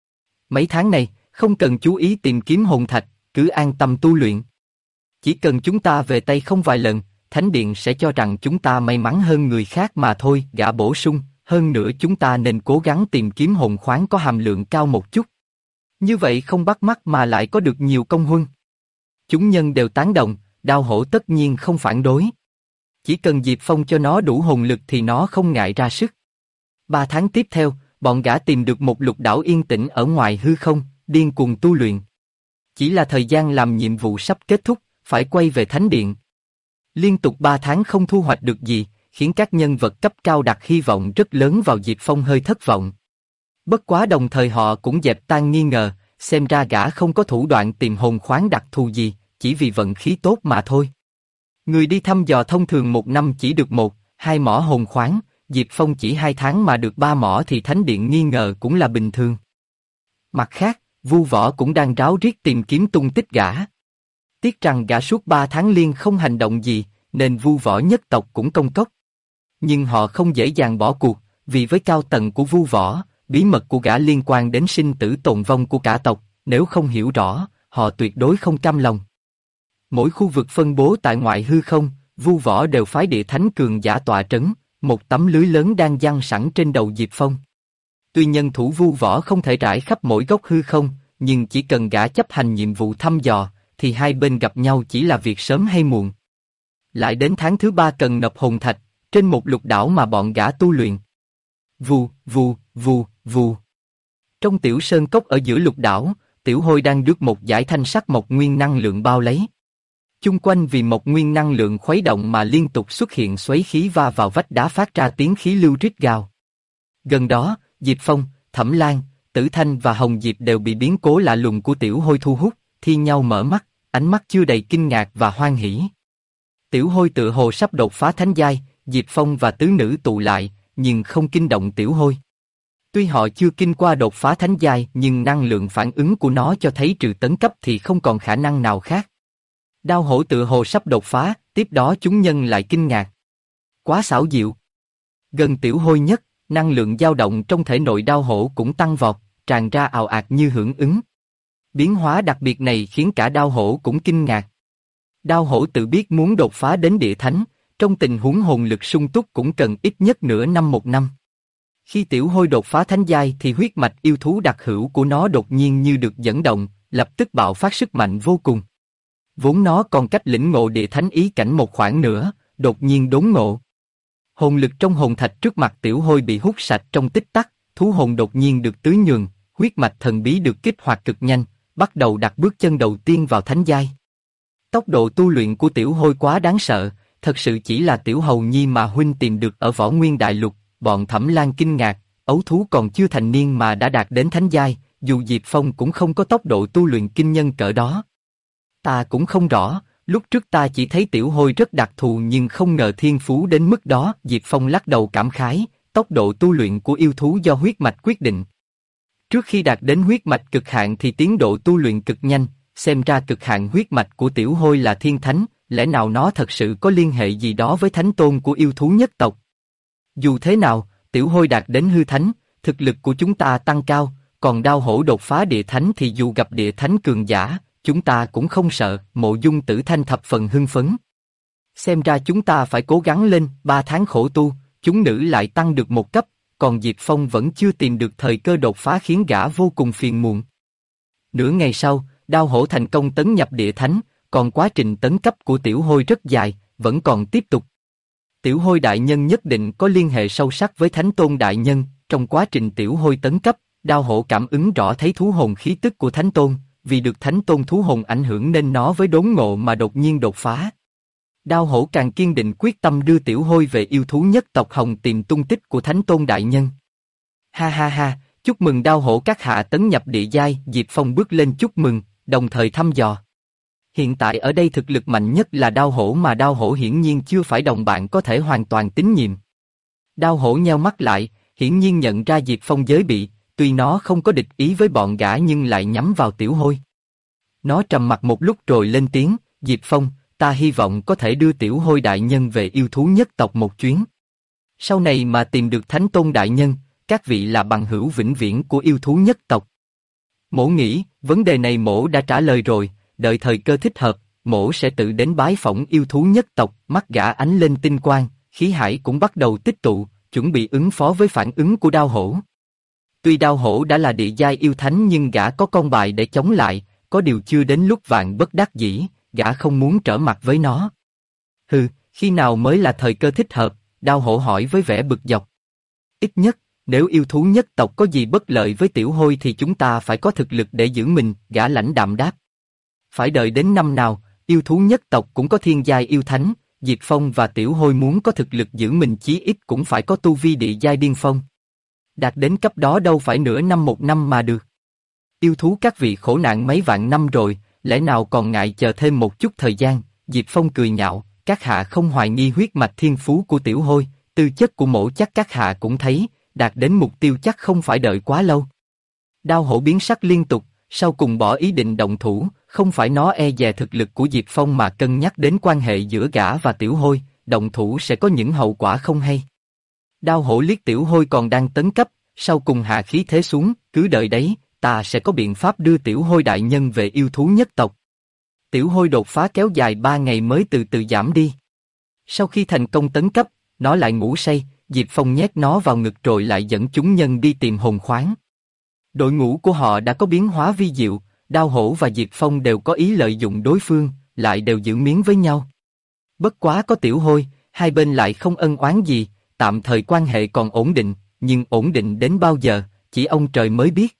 Mấy tháng này, không cần chú ý tìm kiếm hồn thạch, cứ an tâm tu luyện. Chỉ cần chúng ta về tay không vài lần, Thánh Điện sẽ cho rằng chúng ta may mắn hơn người khác mà thôi, gã bổ sung, hơn nữa chúng ta nên cố gắng tìm kiếm hồn khoáng có hàm lượng cao một chút. Như vậy không bắt mắt mà lại có được nhiều công huân. Chúng nhân đều tán đồng, Đao Hổ tất nhiên không phản đối. Chỉ cần Diệp Phong cho nó đủ hồn lực thì nó không ngại ra sức. 3 tháng tiếp theo, bọn gã tìm được một lục đảo yên tĩnh ở ngoài hư không, điên cuồng tu luyện. Chỉ là thời gian làm nhiệm vụ sắp kết thúc, phải quay về Thánh Điện. Liên tục 3 tháng không thu hoạch được gì, khiến các nhân vật cấp cao đặt hy vọng rất lớn vào Diệp Phong hơi thất vọng. Bất quá đồng thời họ cũng dẹp tan nghi ngờ, xem ra gã không có thủ đoạn tìm hồn khoáng đặc thù gì, chỉ vì vận khí tốt mà thôi. Người đi thăm dò thông thường 1 năm chỉ được 1-2 mỏ hồn khoáng, Diệp Phong chỉ 2 tháng mà được 3 mỏ thì Thánh Điện nghi ngờ cũng là bình thường. Mặt khác, Vu Võ cũng đang ráo riết tìm kiếm tung tích gã. Tiếc rằng gã suốt 3 tháng liên không hành động gì, nên Vu Võ nhất tộc cũng công cốc. Nhưng họ không dễ dàng bỏ cuộc, vì với cao tầng của Vu Võ, bí mật của gã liên quan đến sinh tử tồn vong của cả tộc, nếu không hiểu rõ, họ tuyệt đối không cam lòng. Mỗi khu vực phân bố tại ngoại hư không, Vu Võ đều phái địa thánh cường giả tọa trấn, một tấm lưới lớn đang giăng sẵn trên đầu Diệp Phong. Tuy nhân thủ Vu Võ không thể rải khắp mỗi góc hư không, nhưng chỉ cần gã chấp hành nhiệm vụ thăm dò, thì hai bên gặp nhau chỉ là việc sớm hay muộn. Lại đến tháng thứ 3 cần nộp hồn thạch, trên một lục đảo mà bọn gã tu luyện. Vù, vù, vù, vù. Trong tiểu sơn cốc ở giữa lục đảo, Tiểu Hôi đang rước một dải thanh sắc mộc nguyên năng lượng bao lấy. Chung quanh vì mộc nguyên năng lượng khuấy động mà liên tục xuất hiện xoáy khí va vào vách đá phát ra tiếng khí lưu rít gào. Gần đó, Diệp Phong, Thẩm Lan, Tử Thanh và Hồng Diệp đều bị biến cố lạ lùng của Tiểu Hôi thu hút, thi nhau mở mắt, ánh mắt chưa đầy kinh ngạc và hoan hỉ. Tiểu Hôi tựa hồ sắp đột phá thánh giai, Diệp Phong và tứ nữ tụ lại, nhưng không kinh động Tiểu Hôi. Tuy họ chưa kinh qua đột phá thánh giai nhưng năng lượng phản ứng của nó cho thấy trừ tấn cấp thì không còn khả năng nào khác. Đao hổ tự hồ sắp đột phá, tiếp đó chúng nhân lại kinh ngạc. Quá xảo diệu. Gần tiểu hôi nhất, năng lượng dao động trong thể nội đao hổ cũng tăng vọt, tràn ra ào ạt như hưởng ứng. Biến hóa đặc biệt này khiến cả đao hổ cũng kinh ngạc. Đao hổ tự biết muốn đột phá đến địa thánh, trong tình huống hồn lực sung túc cũng cần ít nhất nửa năm một năm. Khi tiểu hôi đột phá thánh giai thì huyết mạch yêu thú đặc hữu của nó đột nhiên như được dẫn động, lập tức bạo phát sức mạnh vô cùng. Vốn nó còn cách lĩnh ngộ địa thánh ý cảnh một khoảng nữa, đột nhiên đốn ngộ. Hồn lực trong hồn thạch trước mặt tiểu hôi bị hút sạch trong tích tắc, thú hồn đột nhiên được tưới nhường, huyết mạch thần bí được kích hoạt cực nhanh, bắt đầu đặt bước chân đầu tiên vào thánh giai. Tốc độ tu luyện của tiểu hôi quá đáng sợ, thật sự chỉ là tiểu hầu nhi mà huynh tìm được ở Võ Nguyên Đại Lục. Bọn Thẩm Lan kinh ngạc, ấu thú còn chưa thành niên mà đã đạt đến thánh giai, dù Diệp Phong cũng không có tốc độ tu luyện kinh nhân cỡ đó. Ta cũng không rõ, lúc trước ta chỉ thấy tiểu hôi rất đặc thù nhưng không ngờ thiên phú đến mức đó. Diệp Phong lắc đầu cảm khái, tốc độ tu luyện của yêu thú do huyết mạch quyết định. Trước khi đạt đến huyết mạch cực hạn thì tiến độ tu luyện cực nhanh, xem ra cực hạn huyết mạch của tiểu hôi là thiên thánh, lẽ nào nó thật sự có liên hệ gì đó với thánh tôn của yêu thú nhất tộc? Dù thế nào, tiểu hôi đạt đến hư thánh, thực lực của chúng ta tăng cao, còn đao hổ đột phá địa thánh thì dù gặp địa thánh cường giả, chúng ta cũng không sợ. Mộ Dung Tử Thanh thập phần hưng phấn. Xem ra chúng ta phải cố gắng lên, 3 tháng khổ tu, chúng nữ lại tăng được một cấp, còn Diệp Phong vẫn chưa tìm được thời cơ đột phá khiến gã vô cùng phiền muộn. Nửa ngày sau, đao hổ thành công tấn nhập địa thánh, còn quá trình tấn cấp của tiểu hôi rất dài, vẫn còn tiếp tục. Tiểu hôi đại nhân nhất định có liên hệ sâu sắc với thánh tôn đại nhân, trong quá trình tiểu hôi tấn cấp, đao hổ cảm ứng rõ thấy thú hồn khí tức của thánh tôn, vì được thánh tôn thú hồn ảnh hưởng nên nó với đốn ngộ mà đột nhiên đột phá. Đao hổ càng kiên định quyết tâm đưa tiểu hôi về yêu thú nhất tộc Hồng tìm tung tích của thánh tôn đại nhân. Ha ha ha, chúc mừng đao hổ các hạ tấn nhập địa giai. Diệp Phong bước lên chúc mừng, đồng thời thăm dò. Hiện tại ở đây thực lực mạnh nhất là đao hổ mà đao hổ hiển nhiên chưa phải đồng bạn có thể hoàn toàn tín nhiệm. Đao hổ nheo mắt lại, hiển nhiên nhận ra Diệp Phong giới bị, tuy nó không có địch ý với bọn gã nhưng lại nhắm vào tiểu hôi. Nó trầm mặc một lúc rồi lên tiếng, Diệp Phong, ta hy vọng có thể đưa tiểu hôi đại nhân về yêu thú nhất tộc một chuyến. Sau này mà tìm được thánh tôn đại nhân, các vị là bằng hữu vĩnh viễn của yêu thú nhất tộc. Mỗ nghĩ, vấn đề này mỗ đã trả lời rồi, đợi thời cơ thích hợp, mỗ sẽ tự đến bái phỏng yêu thú nhất tộc. Mắt gã ánh lên tinh quang, khí hải cũng bắt đầu tích tụ, chuẩn bị ứng phó với phản ứng của đao hổ. Tuy đao hổ đã là địa giai yêu thánh nhưng gã có con bài để chống lại, có điều chưa đến lúc vạn bất đắc dĩ, gã không muốn trở mặt với nó. Hừ, khi nào mới là thời cơ thích hợp? Đao hổ hỏi với vẻ bực dọc. Ít nhất, nếu yêu thú nhất tộc có gì bất lợi với tiểu hôi thì chúng ta phải có thực lực để giữ mình, gã lãnh đạm đáp. Phải đợi đến năm nào, yêu thú nhất tộc cũng có thiên giai yêu thánh, Diệp Phong và tiểu hôi muốn có thực lực giữ mình chí ít cũng phải có tu vi địa giai điên phong. Đạt đến cấp đó đâu phải nửa năm một năm mà được. Yêu thú các vị khổ nạn mấy vạn năm rồi, lẽ nào còn ngại chờ thêm một chút thời gian? Diệp Phong cười nhạo, các hạ không hoài nghi huyết mạch thiên phú của tiểu hôi, tư chất của mỗ chắc các hạ cũng thấy, đạt đến mục tiêu chắc không phải đợi quá lâu. Đao hổ biến sắc liên tục, sau cùng bỏ ý định động thủ, không phải nó e dè thực lực của Diệp Phong mà cân nhắc đến quan hệ giữa gã và tiểu hôi, động thủ sẽ có những hậu quả không hay. Đao hổ liếc tiểu hôi còn đang tấn cấp, sau cùng hạ khí thế xuống, cứ đợi đấy, ta sẽ có biện pháp đưa tiểu hôi đại nhân về yêu thú nhất tộc. Tiểu hôi đột phá kéo dài 3 ngày mới từ từ giảm đi. Sau khi thành công tấn cấp, nó lại ngủ say, Diệp Phong nhét nó vào ngực rồi lại dẫn chúng nhân đi tìm hồn khoáng. Đội ngũ của họ đã có biến hóa vi diệu, Đao hổ và Diệp Phong đều có ý lợi dụng đối phương, lại đều giữ miếng với nhau. Bất quá có tiểu hôi, hai bên lại không ân oán gì, tạm thời quan hệ còn ổn định, nhưng ổn định đến bao giờ, chỉ ông trời mới biết.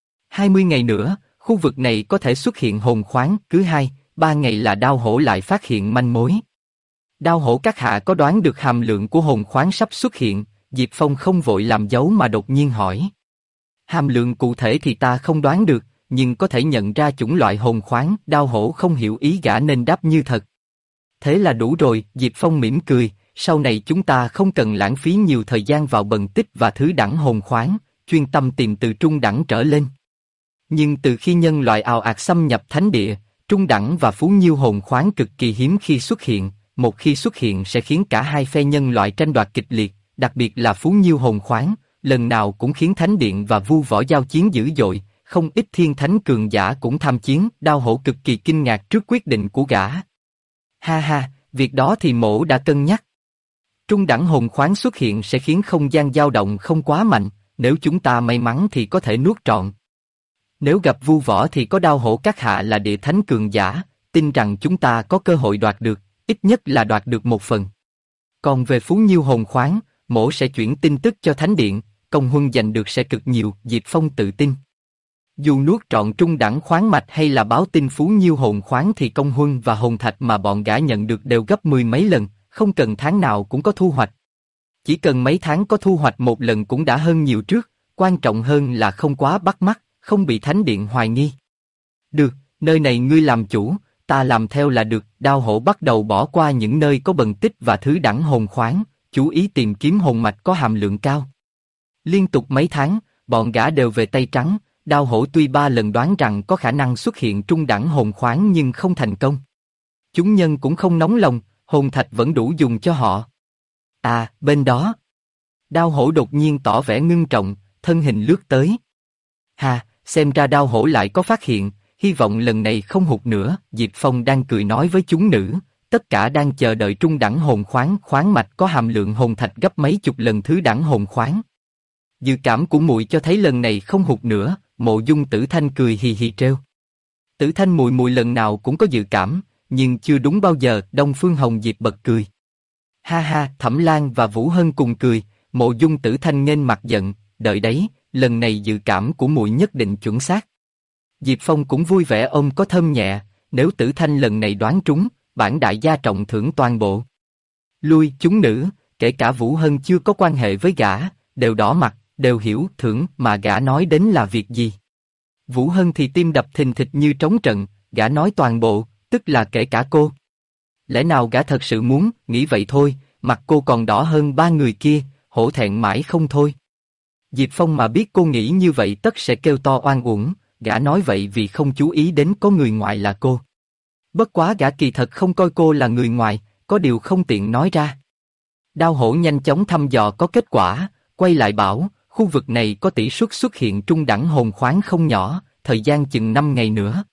20 ngày nữa, khu vực này có thể xuất hiện hồn khoáng, cứ 2-3 ngày là đao hổ lại phát hiện manh mối. Đao hổ các hạ có đoán được hàm lượng của hồn khoáng sắp xuất hiện? Diệp Phong không vội làm dấu mà đột nhiên hỏi. Hàm lượng cụ thể thì ta không đoán được, nhưng có thể nhận ra chủng loại hồn khoáng. Đao hổ không hiểu ý gã nên đáp như thật. Thế là đủ rồi, Diệp Phong mỉm cười, sau này chúng ta không cần lãng phí nhiều thời gian vào bần tích và thứ đẳng hồn khoáng, chuyên tâm tìm từ trung đẳng trở lên. Nhưng từ khi nhân loại ào ạt xâm nhập thánh địa, trung đẳng và phú nhiêu hồn khoáng cực kỳ hiếm khi xuất hiện, một khi xuất hiện sẽ khiến cả hai phe nhân loại tranh đoạt kịch liệt, đặc biệt là phú nhiêu hồn khoáng, lần nào cũng khiến thánh điện và vu võ giao chiến dữ dội, không ít thiên thánh cường giả cũng tham chiến. Đao hổ cực kỳ kinh ngạc trước quyết định của gã. Ha ha, việc đó thì mỗ đã cân nhắc. Trung đẳng hồn khoáng xuất hiện sẽ khiến không gian dao động không quá mạnh, nếu chúng ta may mắn thì có thể nuốt trọn. Nếu gặp vu võ thì có đao hổ các hạ là địa thánh cường giả, tin rằng chúng ta có cơ hội đoạt được, ít nhất là đoạt được một phần. Còn về phú nhiêu hồn khoáng, mỗ sẽ chuyển tin tức cho thánh điện, công huân giành được sẽ cực nhiều. Diệp Phong tự tin. Dù nuốt trọn trung đẳng khoáng mạch hay là báo tin phú nhiêu hồn khoáng thì công huân và hồn thạch mà bọn gã nhận được đều gấp 10 mấy lần, không cần tháng nào cũng có thu hoạch. Chỉ cần mấy tháng có thu hoạch một lần cũng đã hơn nhiều trước, quan trọng hơn là không quá bắt mắt, không bị thánh điện hoài nghi. Được, nơi này ngươi làm chủ, ta làm theo là được. Đao hổ bắt đầu bỏ qua những nơi có bần tích và thứ đẳng hồn khoáng, chú ý tìm kiếm hồn mạch có hàm lượng cao. Liên tục mấy tháng, bọn gã đều về tay trắng. Đao hổ tuy 3 lần đoán rằng có khả năng xuất hiện trung đẳng hồn khoáng nhưng không thành công. Chúng nhân cũng không nóng lòng, hồn thạch vẫn đủ dùng cho họ. À, bên đó. Đao hổ đột nhiên tỏ vẻ ngưng trọng, thân hình lướt tới. Ha, xem ra đao hổ lại có phát hiện, hy vọng lần này không hụt nữa. Diệp Phong đang cười nói với chúng nữ, tất cả đang chờ đợi trung đẳng hồn khoáng mạch có hàm lượng hồn thạch gấp mấy chục lần thứ đẳng hồn khoáng. Dự cảm của muội cho thấy lần này không hụt nữa. Mộ Dung Tử Thanh cười hì hì trêu. Tử Thanh muội muội lần nào cũng có dự cảm, nhưng chưa đúng bao giờ. Đông Phương Hồng Diệp bật cười. Ha ha, Thẩm Lan và Vũ Hân cùng cười. Mộ Dung Tử Thanh nghênh mặt giận, đợi đấy, lần này dự cảm của muội nhất định chuẩn xác. Diệp Phong cũng vui vẻ ôm có thơm nhẹ, nếu Tử Thanh lần này đoán trúng, bản đại gia trọng thưởng toàn bộ. Lui, chúng nữ, kể cả Vũ Hân chưa có quan hệ với gã, đều đỏ mặt, đều hiểu thưởng mà gã nói đến là việc gì. Vũ Hân thì tim đập thình thịch như trống trận, gã nói toàn bộ, tức là kể cả cô. Lẽ nào gã thật sự muốn, nghĩ vậy thôi, mặt cô còn đỏ hơn 3 người kia, hổ thẹn mãi không thôi. Diệp Phong mà biết cô nghĩ như vậy tất sẽ kêu to oan uổng, gã nói vậy vì không chú ý đến có người ngoài là cô. Bất quá gã kỳ thật không coi cô là người ngoài, có điều không tiện nói ra. Đao hổ nhanh chóng thăm dò có kết quả, quay lại bảo, khu vực này có tỷ suất xuất hiện trung đẳng hồn khoáng không nhỏ, thời gian chừng 5 ngày nữa.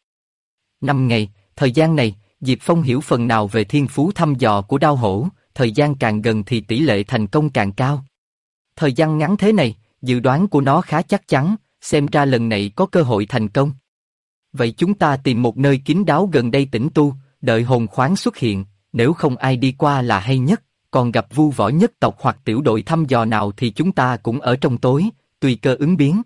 5 ngày, thời gian này, Diệp Phong hiểu phần nào về thiên phú thăm dò của đao hổ, thời gian càng gần thì tỷ lệ thành công càng cao. Thời gian ngắn thế này, dự đoán của nó khá chắc chắn, xem ra lần này có cơ hội thành công. Vậy chúng ta tìm một nơi kín đáo gần đây tĩnh tu, đợi hồn khoáng xuất hiện, nếu không ai đi qua là hay nhất, còn gặp vu võ nhất tộc hoặc tiểu đội thăm dò nào thì chúng ta cũng ở trong tối, tùy cơ ứng biến.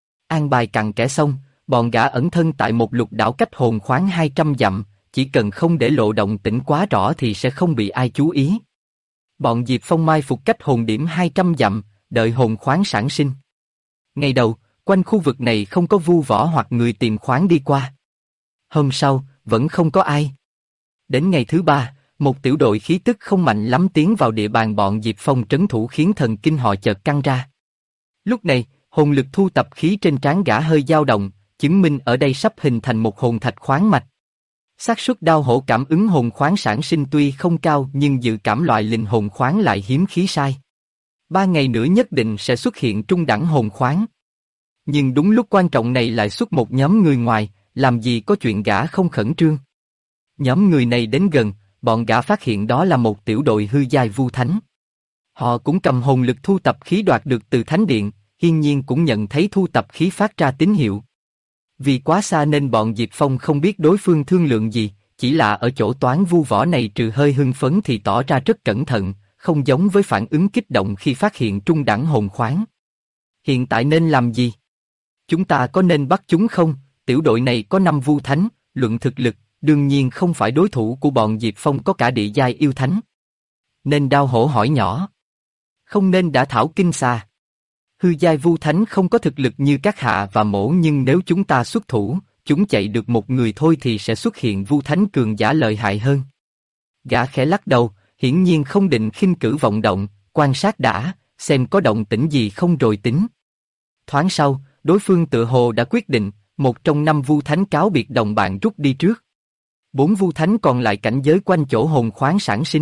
An bài cặn kẽ xong, bọn gã ẩn thân tại một lục đảo cách hồn khoáng 200 dặm, chỉ cần không để lộ động tĩnh quá rõ thì sẽ không bị ai chú ý. Bọn Diệp Phong mai phục cách hồn điểm 200 dặm, đợi hồn khoáng sản sinh. Ngày đầu, quanh khu vực này không có vu võ hoặc người tìm khoáng đi qua. Hôm sau, vẫn không có ai. Đến ngày thứ 3, một tiểu đội khí tức không mạnh lắm tiến vào địa bàn bọn Diệp Phong trấn thủ khiến thần kinh họ chợt căng ra. Lúc này, hồn lực thu tập khí trên trán gã hơi dao động, chứng minh ở đây sắp hình thành một hồn thạch khoáng mạch. Xác suất đao hổ cảm ứng hồn khoáng sản sinh tuy không cao nhưng dự cảm loại linh hồn khoáng lại hiếm khí sai. 3 ngày nữa nhất định sẽ xuất hiện trung đẳng hồn khoáng. Nhưng đúng lúc quan trọng này lại xuất một nhóm người ngoài, làm gì có chuyện gã không khẩn trương. Nhóm người này đến gần, bọn gã phát hiện đó là một tiểu đội hư giai vu thánh. Họ cũng cầm hồn lực thu tập khí đoạt được từ thánh điện, hiển nhiên cũng nhận thấy thu tập khí phát ra tín hiệu. Vì quá xa nên bọn Diệp Phong không biết đối phương thương lượng gì, chỉ là ở chỗ toán vu võ này trừ hơi hưng phấn thì tỏ ra rất cẩn thận, không giống với phản ứng kích động khi phát hiện trung đẳng hồn khoáng. Hiện tại nên làm gì? Chúng ta có nên bắt chúng không? Tiểu đội này có 5 vu thánh, luận thực lực, đương nhiên không phải đối thủ của bọn Diệp Phong có cả địa giai yêu thánh. Nên đao hổ hỏi nhỏ. Không nên đã thảo kinh xà. Hư giai vu thánh không có thực lực như các hạ và mổ nhưng nếu chúng ta xuất thủ, chúng chạy được một người thôi thì sẽ xuất hiện vu thánh cường giả lợi hại hơn. Gã khẽ lắc đầu, hiển nhiên không định khinh cử vọng động, quan sát đã, xem có động tĩnh gì không rồi tính. Thoáng sau, đối phương tựa hồ đã quyết định, một trong 5 vu thánh cáo biệt đồng bạn rút đi trước. 4 vu thánh còn lại cảnh giới quanh chỗ hồn khoáng sản sinh.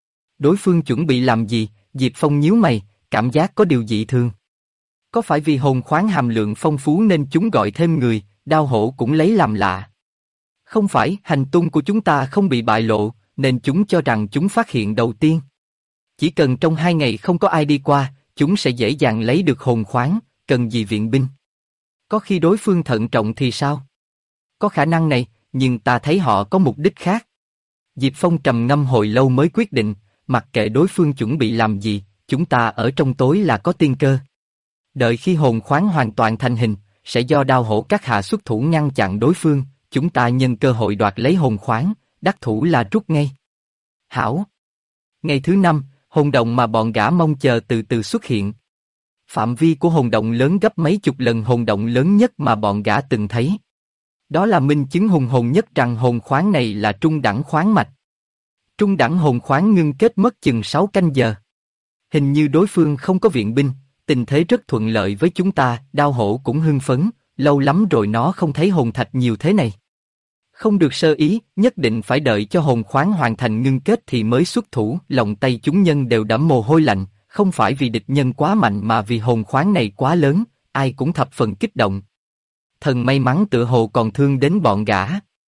Đối phương chuẩn bị làm gì? Diệp Phong nhíu mày, cảm giác có điều dị thường. Có phải vì hồn khoáng hàm lượng phong phú nên chúng gọi thêm người, đao hổ cũng lấy làm lạ. Không phải, hành tung của chúng ta không bị bại lộ, nên chúng cho rằng chúng phát hiện đầu tiên. Chỉ cần trong 2 ngày không có ai đi qua, chúng sẽ dễ dàng lấy được hồn khoáng, cần gì viện binh. Có khi đối phương thận trọng thì sao? Có khả năng này, nhưng ta thấy họ có mục đích khác. Diệp Phong trầm ngâm hồi lâu mới quyết định, mặc kệ đối phương chuẩn bị làm gì, chúng ta ở trong tối là có tiên cơ. Đợi khi hồn khoáng hoàn toàn thành hình, sẽ do đao hổ các hạ xuất thủ ngăn chặn đối phương, chúng ta nhân cơ hội đoạt lấy hồn khoáng, đắc thủ là rút ngay. Hảo. Ngày thứ 5, hồn động mà bọn gã mong chờ từ từ xuất hiện. Phạm vi của hồn động lớn gấp mấy chục lần hồn động lớn nhất mà bọn gã từng thấy. Đó là minh chứng hùng hồn nhất rằng hồn khoáng này là trung đẳng khoáng mạch. Trung đẳng hồn khoáng ngưng kết mất chừng 6 canh giờ. Hình như đối phương không có viện binh, tình thế rất thuận lợi với chúng ta, đao hổ cũng hưng phấn, lâu lắm rồi nó không thấy hồn thạch nhiều thế này. Không được sơ ý, nhất định phải đợi cho hồn khoáng hoàn thành ngưng kết thì mới xuất thủ, lòng tay chúng nhân đều đẫm mồ hôi lạnh, không phải vì địch nhân quá mạnh mà vì hồn khoáng này quá lớn, ai cũng thập phần kích động. Thần may mắn tựa hồ còn thương đến bọn gã.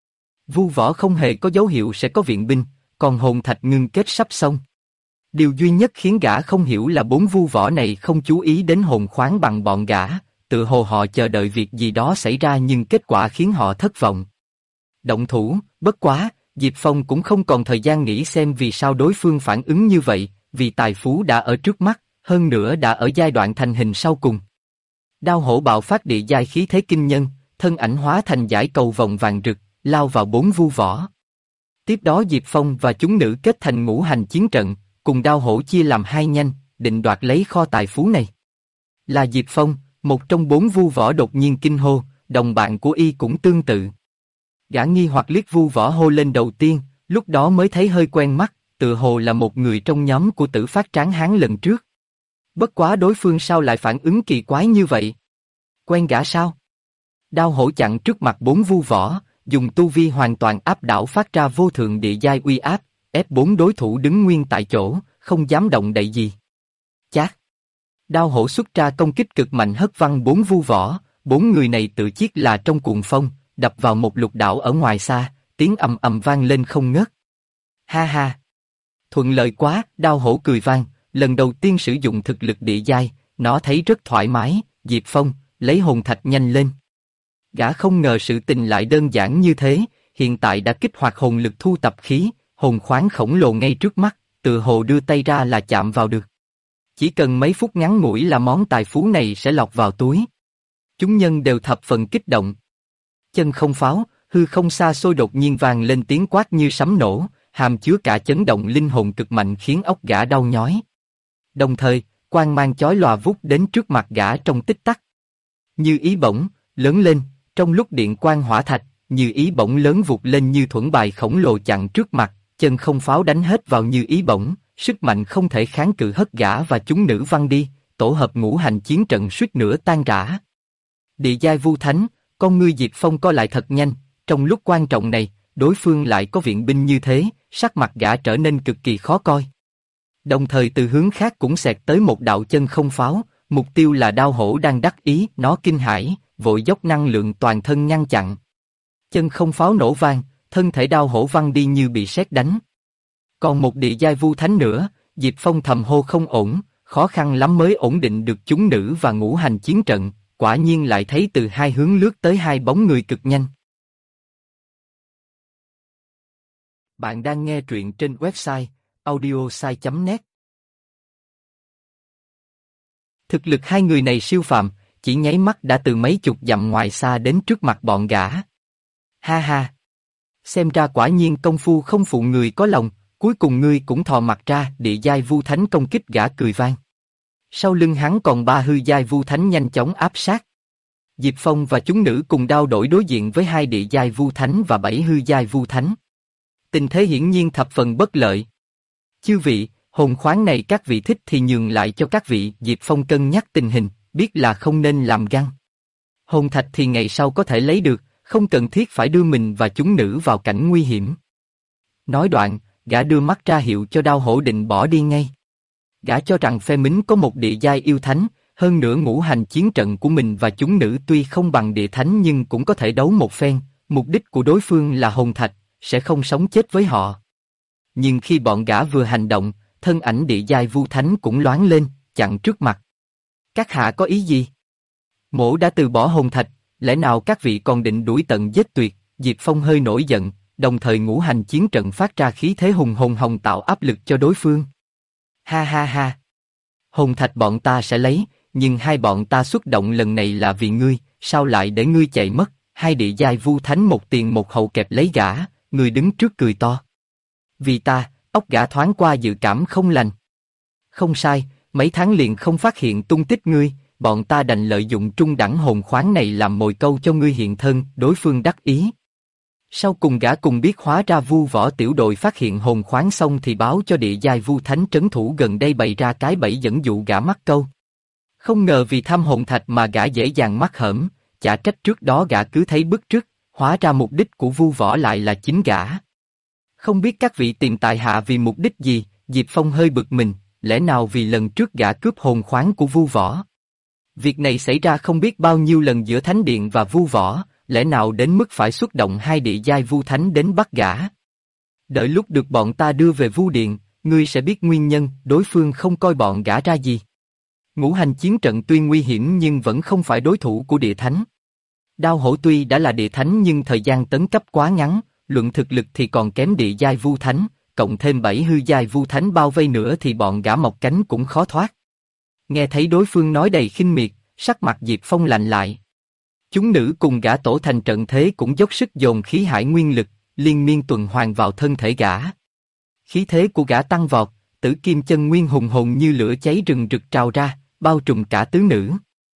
Vu võ không hề có dấu hiệu sẽ có viện binh, còn hồn thạch ngưng kết sắp xong. Điều duy nhất khiến gã không hiểu là 4 vu võ này không chú ý đến hồn khoáng bằng bọn gã, tựa hồ họ chờ đợi việc gì đó xảy ra nhưng kết quả khiến họ thất vọng. Động thủ, bất quá, Diệp Phong cũng không còn thời gian nghĩ xem vì sao đối phương phản ứng như vậy, vì tài phú đã ở trước mắt, hơn nữa đã ở giai đoạn thành hình sau cùng. Đao hổ bạo phát địa giai khí thế kinh nhân, thân ảnh hóa thành dải cầu vòng vàng rực, lao vào 4 vu võ. Tiếp đó Diệp Phong và chúng nữ kết thành ngũ hành chiến trận, cùng đao hổ chia làm 2 nhánh, định đoạt lấy kho tài phú này. Là Diệp Phong, một trong 4 vu võ đột nhiên kinh hô, đồng bạn của y cũng tương tự. Gã nghi hoặc liếc vu võ hô lên đầu tiên, lúc đó mới thấy hơi quen mắt, tựa hồ là một người trong nhóm của Tử Phát Tráng Hán lần trước. Bất quá đối phương sao lại phản ứng kỳ quái như vậy? Quen gã sao? Đao hổ chặn trước mặt 4 vu võ, dùng tu vi hoàn toàn áp đảo phát ra vô thượng địa giai uy áp, ép 4 đối thủ đứng nguyên tại chỗ, không dám động đậy gì. Chát! Đao hổ xuất ra công kích cực mạnh hất văng 4 vu võ, 4 người này tự chiết là trong cuồng phong, đập vào một lục đảo ở ngoài xa, tiếng ầm ầm vang lên không ngớt. Ha ha! Thuận lợi quá, đao hổ cười vang, lần đầu tiên sử dụng thực lực địa giai, nó thấy rất thoải mái, Diệp Phong, lấy hồn thạch nhanh lên. Gã không ngờ sự tình lại đơn giản như thế, hiện tại đã kích hoạt hồn lực thu tập khí, hồn khoáng khổng lồ ngay trước mắt, tựa hồ đưa tay ra là chạm vào được. Chỉ cần mấy phút ngắn ngủi là món tài phú này sẽ lọt vào túi. Chúng nhân đều thập phần kích động. Chân không pháo, hư không xa xôi đột nhiên vang lên tiếng quát như sấm nổ, hàm chứa cả chấn động linh hồn cực mạnh khiến óc gã đau nhói. Đồng thời, quang mang chói lòa vút đến trước mặt gã trong tích tắc. Như ý bổng, lớn lên, trong lúc điện quang hỏa thạch, như ý bổng lớn vụt lên như thuẫn bài khổng lồ chặn trước mặt, chân không pháo đánh hết vào như ý bổng, sức mạnh không thể kháng cự hất gã và chúng nữ văng đi, tổ hợp ngũ hành chiến trận suýt nữa tan rã. Địa giai vu thánh, con ngươi Diệp Phong co lại thật nhanh, trong lúc quan trọng này, đối phương lại có viện binh như thế, sắc mặt gã trở nên cực kỳ khó coi. Đồng thời từ hướng khác cũng xẹt tới một đạo chân không pháo, mục tiêu là đao hổ đang đắc ý, nó kinh hãi, vội dốc năng lượng toàn thân ngăn chặn. Chân không pháo nổ vang, thân thể đao hổ văng đi như bị sét đánh. Còn một địa giai vu thánh nữa, Diệp Phong thầm hô không ổn, khó khăn lắm mới ổn định được chúng nữ và ngũ hành chiến trận, quả nhiên lại thấy từ 2 hướng lướt tới 2 bóng người cực nhanh. Bạn đang nghe truyện trên website audiosai.net. Thực lực 2 người này siêu phàm, chỉ nháy mắt đã từ mấy chục dặm ngoài xa đến trước mặt bọn gã. Ha ha! Xem ra quả nhiên công phu không phụ người có lòng, cuối cùng ngươi cũng thò mặt ra, địa giai vu thánh công kích gã cười vang. Sau lưng hắn còn 3 hư giai vu thánh nhanh chóng áp sát. Diệp Phong và chúng nữ cùng đao đổi đối diện với 2 địa giai vu thánh và 7 hư giai vu thánh. Tình thế hiển nhiên thập phần bất lợi. Chư vị, hồn khoáng này các vị thích thì nhường lại cho các vị. Diệp Phong cân nhắc tình hình, biết là không nên làm găng. Hồn thạch thì ngày sau có thể lấy được, không cần thiết phải đưa mình và chúng nữ vào cảnh nguy hiểm. Nói đoạn, gã đưa mắt ra hiệu cho Đao Hổ định bỏ đi ngay. Gã cho rằng phe Mính có một địa giai yêu thánh, hơn nữa ngũ hành chiến trận của mình và chúng nữ tuy không bằng địa thánh nhưng cũng có thể đấu một phen, mục đích của đối phương là hồn thạch, sẽ không sống chết với họ. Nhưng khi bọn gã vừa hành động, thân ảnh địa giai Vu Thánh cũng loáng lên, chặn trước mặt. Các hạ có ý gì? Mỗ đã từ bỏ hồn thạch, lẽ nào các vị còn định đuổi tận giết tuyệt? Diệp Phong hơi nổi giận, đồng thời ngũ hành chiến trận phát ra khí thế hùng hồn hồng tạo áp lực cho đối phương. Ha ha ha! Hồn thạch bọn ta sẽ lấy, nhưng hai bọn ta xuất động lần này là vì ngươi, sao lại để ngươi chạy mất? Hai địa giai Vu Thánh một tiền một hậu kẹp lấy gã, người đứng trước cười to. Vì ta, óc gã thoáng qua dự cảm không lành. Không sai, mấy tháng liền không phát hiện tung tích ngươi, bọn ta đành lợi dụng trung đẳng hồn khoáng này làm mồi câu cho ngươi hiện thân. Đối phương đắc ý. Sau cùng gã cùng biết hóa ra Vu Võ tiểu đội phát hiện hồn khoáng xong thì báo cho địa giai Vu Thánh trấn thủ gần đây bày ra cái bẫy dẫn dụ gã mắc câu. Không ngờ vì tham hồn thạch mà gã dễ dàng mắc hởm, chả trách trước đó gã cứ thấy bức trước, hóa ra mục đích của Vu Võ lại là chính gã. Không biết các vị tìm tại hạ vì mục đích gì? Diệp Phong hơi bực mình, lẽ nào vì lần trước gã cướp hồn khoáng của Vu Võ? Việc này xảy ra không biết bao nhiêu lần giữa Thánh Điện và Vu Võ, lẽ nào đến mức phải xuất động hai địa giai Vu Thánh đến bắt gã? Đợi lúc được bọn ta đưa về Vu Điện, ngươi sẽ biết nguyên nhân. Đối phương không coi bọn gã ra gì. Ngũ hành chiến trận tuy nguy hiểm nhưng vẫn không phải đối thủ của địa thánh. Đao Hổ tuy đã là địa thánh nhưng thời gian tấn cấp quá ngắn, luận thực lực thì còn kém địa giai Vu Thánh, cộng thêm 7 hư giai Vu Thánh bao vây nữa thì bọn gã mọc cánh cũng khó thoát. Nghe thấy đối phương nói đầy khinh miệt, sắc mặt Diệp Phong lạnh lại. Chúng nữ cùng gã tổ thành trận thế cũng dốc sức dồn khí hải nguyên lực, liên miên tuần hoàn vào thân thể gã. Khí thế của gã tăng vọt, tử kim chân nguyên hùng hồn như lửa cháy rừng rực trào ra, bao trùm cả tứ nữ.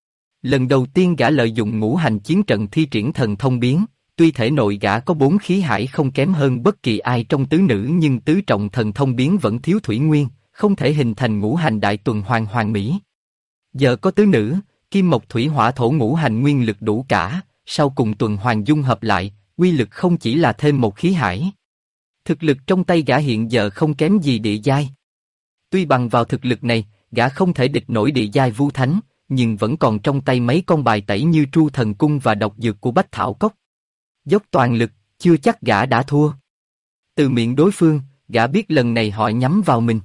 Lần đầu tiên gã lợi dụng ngũ hành chiến trận thi triển thần thông biến, tuy thể nội gã có 4 khí hải không kém hơn bất kỳ ai trong tứ nữ nhưng tứ trọng thần thông biến vẫn thiếu thủy nguyên, không thể hình thành ngũ hành đại tuần hoàn hoàn mỹ. Giờ có tứ nữ, kim mộc thủy hỏa thổ ngũ hành nguyên lực đủ cả, sau cùng tuần hoàn dung hợp lại, quy lực không chỉ là thêm một khí hải. Thực lực trong tay gã hiện giờ không kém gì địa giai. Tuy bằng vào thực lực này, gã không thể địch nổi địa giai Vu Thánh, nhưng vẫn còn trong tay mấy con bài tẩy như Tru Thần Cung và độc dược của Bách Thảo Cốc. Dốc toàn lực, chưa chắc gã đã thua. Từ miệng đối phương, gã biết lần này họ nhắm vào mình.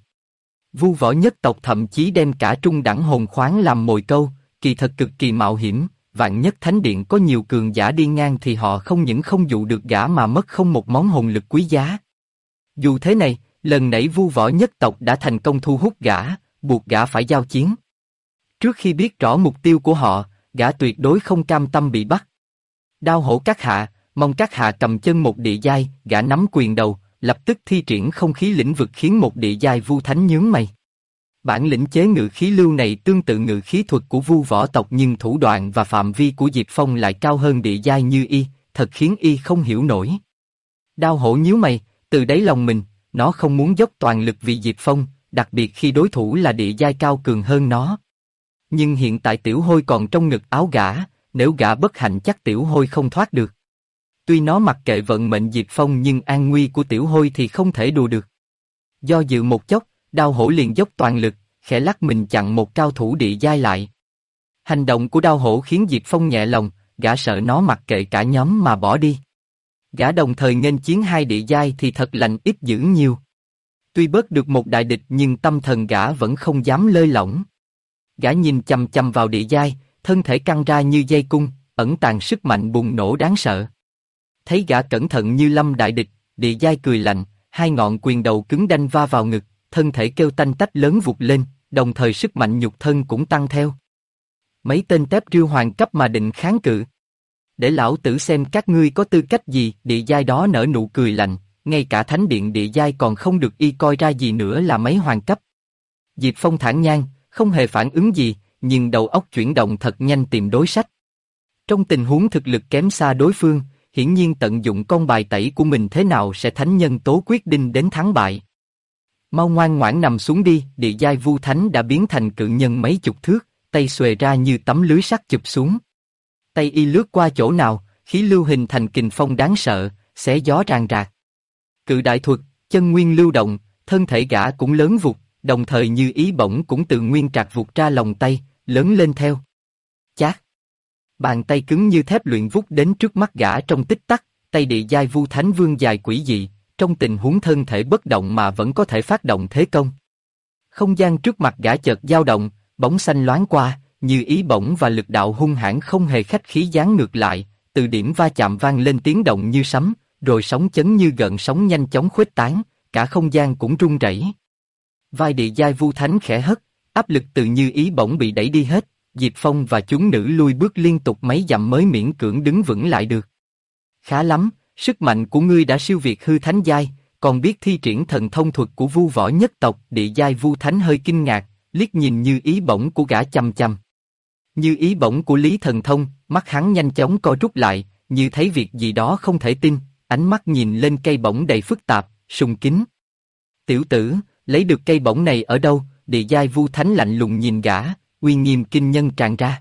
Vu Võ nhất tộc thậm chí đem cả trung đẳng hồn khoáng làm mồi câu, kỳ thật cực kỳ mạo hiểm. Vạn nhất Thánh Điện có nhiều cường giả đi ngang thì họ không những không dụ được gã mà mất không một món hồn lực quý giá. Dù thế này, lần nãy Vu Võ nhất tộc đã thành công thu hút gã, buộc gã phải giao chiến. Trước khi biết rõ mục tiêu của họ, gã tuyệt đối không cam tâm bị bắt. Đao Hổ các hạ, mong các hạ cầm chân một địa giai. Gã nắm quyền đầu, lập tức thi triển không khí lĩnh vực khiến một địa giai Vu Thánh nhướng mày. Bản lĩnh chế ngự khí lưu này tương tự ngự khí thuật của Vu Võ tộc nhưng thủ đoạn và phạm vi của Diệp Phong lại cao hơn địa giai như y, thật khiến y không hiểu nổi. Đao Hổ nhíu mày, từ đáy lòng mình, nó không muốn dốc toàn lực vì Diệp Phong, đặc biệt khi đối thủ là địa giai cao cường hơn nó. Nhưng hiện tại Tiểu Hôi còn trong ngực áo gã, nếu gã bất hạnh chắc Tiểu Hôi không thoát được. Tuy nó mặc kệ vận mệnh Diệp Phong nhưng an nguy của Tiểu Hôi thì không thể đùa được. Do dự một chốc, Đao Hổ liền dốc toàn lực, khẽ lắc mình chặn một cao thủ địa giai lại. Hành động của Đao Hổ khiến Diệp Phong nhẹ lòng, gã sợ nó mặc kệ cả nhóm mà bỏ đi. Gã đồng thời nghênh chiến hai địa giai thì thật lành ít dữ nhiều. Tuy bớt được một đại địch nhưng tâm thần gã vẫn không dám lơi lỏng. Gã nhìn chằm chằm vào địa giai, thân thể căng ra như dây cung, ẩn tàng sức mạnh bùng nổ đáng sợ. Thấy gã cẩn thận như lâm đại địch, địa giai cười lạnh, hai ngọn quyền đầu cứng đanh va vào ngực, thân thể kêu tanh tách lớn vụt lên, đồng thời sức mạnh nhục thân cũng tăng theo. Mấy tên tép riêu hoàng cấp mà định kháng cự. Để lão tử xem các ngươi có tư cách gì. Địa giai đó nở nụ cười lạnh, ngay cả Thánh Điện địa giai còn không được y coi ra gì nữa là mấy hoàng cấp. Diệp Phong thản nhiên, không hề phản ứng gì, nhưng đầu óc chuyển động thật nhanh tìm đối sách. Trong tình huống thực lực kém xa đối phương, hiển nhiên tận dụng con bài tẩy của mình thế nào sẽ thánh nhân tố quyết định đến thắng bại. Mau ngoan ngoãn nằm xuống đi. Địa giai Vu Thánh đã biến thành cự nhân mấy chục thước, tay xuề ra như tấm lưới sắt chụp xuống. Tay y lướt qua chỗ nào, khí lưu hình thành kình phong đáng sợ, xé gió ràng rạc. Cự đại thuật, chân nguyên lưu động, thân thể gã cũng lớn vụt, đồng thời như ý bổng cũng từ nguyên trạc vụt ra lòng tay, lớn lên theo. Chát! Bàn tay cứng như thép luyện vút đến trước mắt gã trong tích tắc, tay địa giai Vu Thánh Vương dài quỷ dị, trong tình huống thân thể bất động mà vẫn có thể phát động thế công. Không gian trước mặt gã chợt dao động, bóng xanh loáng qua, như ý bổng và lực đạo hung hãn không hề khách khí giáng ngược lại, từ điểm va chạm vang lên tiếng động như sấm, rồi sóng chấn như gợn sóng nhanh chóng khuếch tán, cả không gian cũng rung rẩy. Vai địa giai Vu Thánh khẽ hất, áp lực từ như ý bổng bị đẩy đi hết, Diệp Phong và chúng nữ lui bước liên tục mấy dặm mới miễn cưỡng đứng vững lại được. Khá lắm, sức mạnh của ngươi đã siêu việt hư thánh giai, còn biết thi triển thần thông thuật của Vu Võ nhất tộc. Địa giai Vu Thánh hơi kinh ngạc, liếc nhìn như ý bổng của gã chằm chằm. Như ý bổng của Lý Thần Thông, mắt hắn nhanh chóng co rút lại, như thấy việc gì đó không thể tin, ánh mắt nhìn lên cây bổng đầy phức tạp, sùng kính. Tiểu tử, lấy được cây bổng này ở đâu? Địa giai Vu Thánh lạnh lùng nhìn gã, uy nghiêm kinh nhân tràn ra.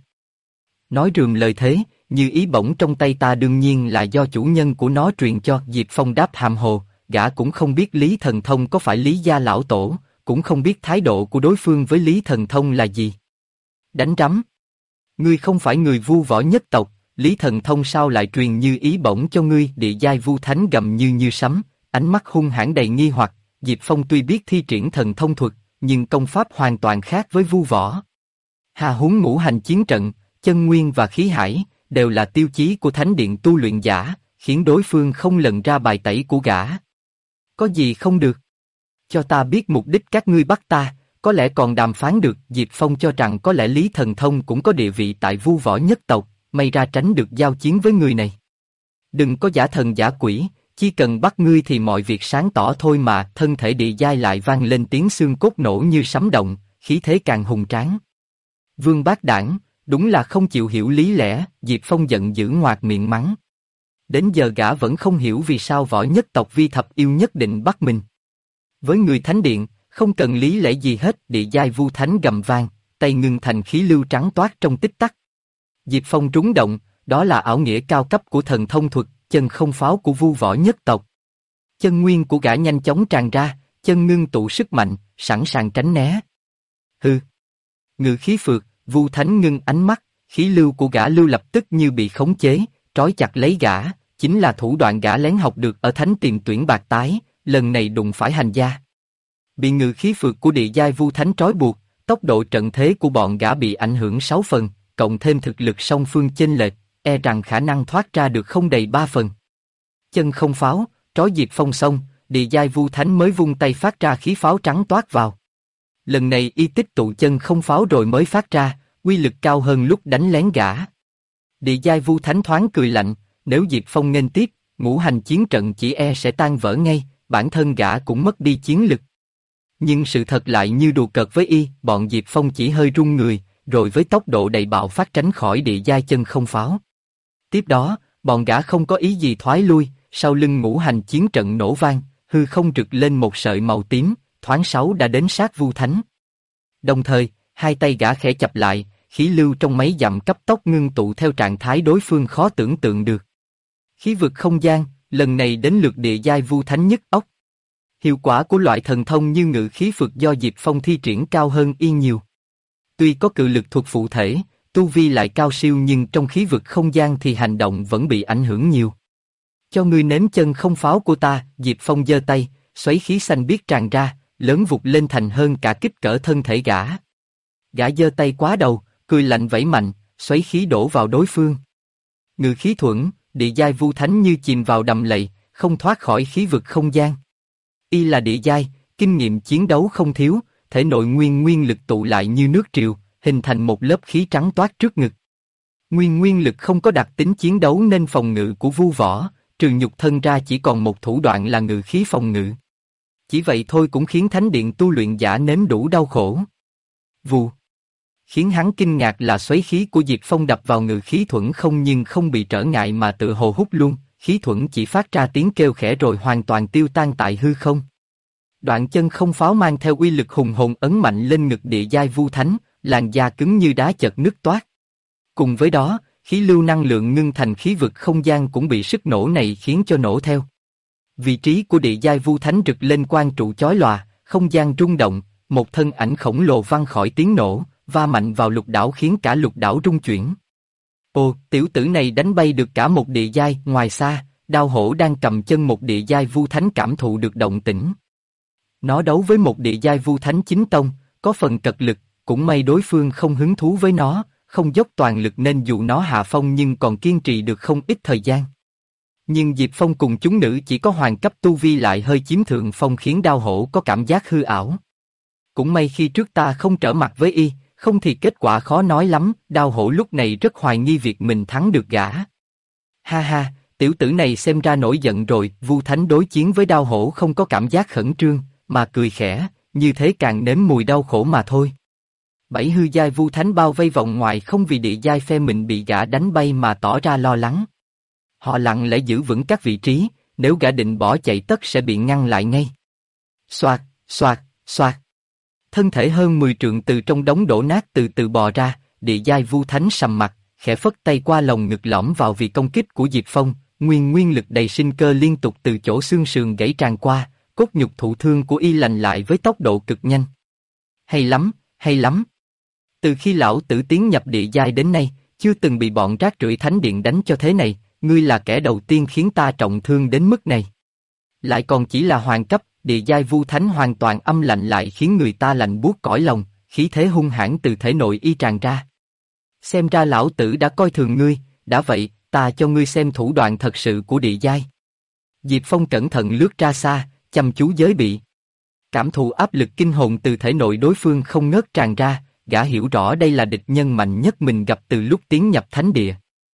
Nói rườm lời thế, như ý bổng trong tay ta đương nhiên là do chủ nhân của nó truyền cho. Diệp Phong đáp hàm hồ, gã cũng không biết Lý Thần Thông có phải Lý gia lão tổ, cũng không biết thái độ của đối phương với Lý Thần Thông là gì. Đánh rắm. Ngươi không phải người Vu Võ nhất tộc, Lý Thần Thông sao lại truyền như ý bổng cho ngươi? Địa giai Vu Thánh gầm như sấm, ánh mắt hung hãn đầy nghi hoặc. Diệp Phong tuy biết thi triển thần thông thuật, nhưng công pháp hoàn toàn khác với Vu Võ. Hà huống ngũ hành chiến trận, chân nguyên và khí hải đều là tiêu chí của thánh điện tu luyện giả, khiến đối phương không lần ra bài tẩy của gã. Có gì không được? Cho ta biết mục đích các ngươi bắt ta, có lẽ còn đàm phán được. Diệp Phong cho rằng có lẽ Lý Thần Thông cũng có địa vị tại Vu Võ nhất tộc, may ra tránh được giao chiến với người này. Đừng có giả thần giả quỷ, chỉ cần bắt ngươi thì mọi việc sáng tỏ thôi mà. Thân thể địa giai lại vang lên tiếng xương cốt nổ như sấm động, khí thế càng hùng tráng. Vương bát đảng, đúng là không chịu hiểu lý lẽ. Diệp Phong giận dữ ngoạc miệng mắng. Đến giờ gã vẫn không hiểu vì sao Võ nhất tộc Vi Thập Yêu nhất định bắt mình. Với người thánh điện, không cần lý lẽ gì hết. Địa giai Vu Thánh gầm vang, tay ngưng thành khí lưu trắng toát trong tích tắc. Diệp Phong rúng động, đó là ảo nghĩa cao cấp của thần thông thuật, chân không pháo của Vu Võ nhất tộc. Chân nguyên của gã nhanh chóng tràn ra, chân ngưng tụ sức mạnh, sẵn sàng tránh né. Hừ. Ngự khí phược, Vu Thánh ngưng ánh mắt, khí lưu của gã lưu lập tức như bị khống chế, trói chặt lấy gã, chính là thủ đoạn gã lén học được ở Thánh Tiền Tuyển Bạc Tái, lần này đụng phải hành gia. Bị ngự khí phược của địa giai Vu Thánh trói buộc, tốc độ trận thế của bọn gã bị ảnh hưởng 6 phần, cộng thêm thực lực song phương chênh lệch, e rằng khả năng thoát ra được không đầy 3 phần. Chân không pháo, trói Diệp Phong xong, địa giai Vu Thánh mới vung tay phát ra khí pháo trắng toát vào. Lần này y tích tụ chân không pháo rồi mới phát ra, uy lực cao hơn lúc đánh lén gã. Địa giai Vu Thánh thoáng cười lạnh, nếu Diệp Phong nghênh tiếp, ngũ hành chiến trận chỉ e sẽ tan vỡ ngay, bản thân gã cũng mất đi chiến lực. Nhưng sự thật lại như đùa cợt với y, bọn Diệp Phong chỉ hơi run người, rồi với tốc độ đầy bạo phát tránh khỏi địa giai chân không pháo. Tiếp đó, bọn gã không có ý gì thoái lui, sau lưng ngũ hành chiến trận nổ vang, hư không rực lên một sợi màu tím, thoáng sáu đã đến sát Vu Thánh. Đồng thời, hai tay gã khẽ chập lại, khí lưu trong mấy dặm cấp tốc ngưng tụ theo trạng thái đối phương khó tưởng tượng được. Khí vực không gian, lần này đến lượt địa giai Vu Thánh nhức óc. Hiệu quả của loại thần thông như ngự khí phược do Diệp Phong thi triển cao hơn y nhiều. Tuy có cự lực thuật phụ thể, tu vi lại cao siêu nhưng trong khí vực không gian thì hành động vẫn bị ảnh hưởng nhiều. Cho ngươi nếm chân không pháo của ta. Diệp Phong giơ tay, xoáy khí xanh biếc tràn ra, lớn vụt lên thành hơn cả kích cỡ thân thể gã. Gã giơ tay quá đầu, cười lạnh vẫy mạnh, xoáy khí đổ vào đối phương. Ngự khí thuẫn, địa giai Vu Thánh như chìm vào đầm lầy, không thoát khỏi khí vực không gian. Y là địa giai, kinh nghiệm chiến đấu không thiếu, thể nội nguyên lực tụ lại như nước triều, hình thành một lớp khí trắng toát trước ngực. Nguyên lực không có đặc tính chiến đấu nên phòng ngự của Vu Võ, trừ nhục thân ra chỉ còn một thủ đoạn là ngự khí phòng ngự. Chỉ vậy thôi cũng khiến thánh điện tu luyện giả nếm đủ đau khổ. Vù. Khiến hắn kinh ngạc là xoáy khí của Diệp Phong đập vào ngự khí thuẫn không nhưng không bị trở ngại mà tự hồ hút luôn, khí thuẫn chỉ phát ra tiếng kêu khẽ rồi hoàn toàn tiêu tan tại hư không. Đoạn chân không pháo mang theo uy lực hùng hồn ấn mạnh lên ngực địa giai Vu Thánh, làn da cứng như đá chợt nứt toát. Cùng với đó, khí lưu năng lượng ngưng thành khí vực không gian cũng bị sức nổ này khiến cho nổ theo. Vị trí của địa giai Vu Thánh rực lên quang trụ chói lòa, không gian rung động, một thân ảnh khổng lồ văng khỏi tiếng nổ, va mạnh vào lục đảo khiến cả lục đảo rung chuyển. Ồ, tiểu tử này đánh bay được cả một địa giai. Ngoài xa, Đao Hổ đang cầm chân một địa giai Vu Thánh cảm thụ được động tĩnh. Nó đấu với một địa giai Vu Thánh chính tông, có phần cật lực, cũng may đối phương không hứng thú với nó, không dốc toàn lực nên dù nó hạ phong nhưng còn kiên trì được không ít thời gian. Nhưng Diệp Phong cùng chúng nữ chỉ có hoàng cấp tu vi lại hơi chiếm thượng phong khiến Đao Hổ có cảm giác hư ảo. Cũng may khi trước ta không trở mặt với y, không thì kết quả khó nói lắm. Đao Hổ lúc này rất hoài nghi việc mình thắng được gã. Ha ha, tiểu tử này xem ra nổi giận rồi. Vu Thánh đối chiến với Đao Hổ không có cảm giác khẩn trương, mà cười khẽ, như thế càng nếm mùi đau khổ mà thôi. 7 hư giai Vu Thánh bao vây vòng ngoài không vì địa giai phe mình bị gã đánh bay mà tỏ ra lo lắng. Họ lặng lẽ giữ vững các vị trí, nếu gã định bỏ chạy tất sẽ bị ngăn lại ngay. Xoạt, xoạt, xoạt. Thân thể hơn 10 trượng từ trong đống đổ nát từ từ bò ra, địa giai Vu Thánh sầm mặt, khẽ phất tay qua lồng ngực lõm vào vì công kích của Diệp Phong, nguyên lực đầy sinh cơ liên tục từ chỗ xương sườn gãy tràn qua, cốt nhục thụ thương của y lành lại với tốc độ cực nhanh. Hay lắm, hay lắm. Từ khi lão tử tiến nhập địa giai đến nay, chưa từng bị bọn rác rưởi thánh điện đánh cho thế này, ngươi là kẻ đầu tiên khiến ta trọng thương đến mức này. Lại còn chỉ là hoàng cấp, địa giai Vu Thánh hoàn toàn âm lạnh lại khiến người ta lạnh buốt cõi lòng, khí thế hung hãn từ thể nội y tràn ra. Xem ra lão tử đã coi thường ngươi, đã vậy, ta cho ngươi xem thủ đoạn thật sự của địa giai. Diệp Phong cẩn thận lướt ra xa, chăm chú giới bị. Cảm thụ áp lực kinh hồn từ thể nội đối phương không ngớt tràn ra, gã hiểu rõ đây là địch nhân mạnh nhất mình gặp từ lúc tiến nhập thánh địa.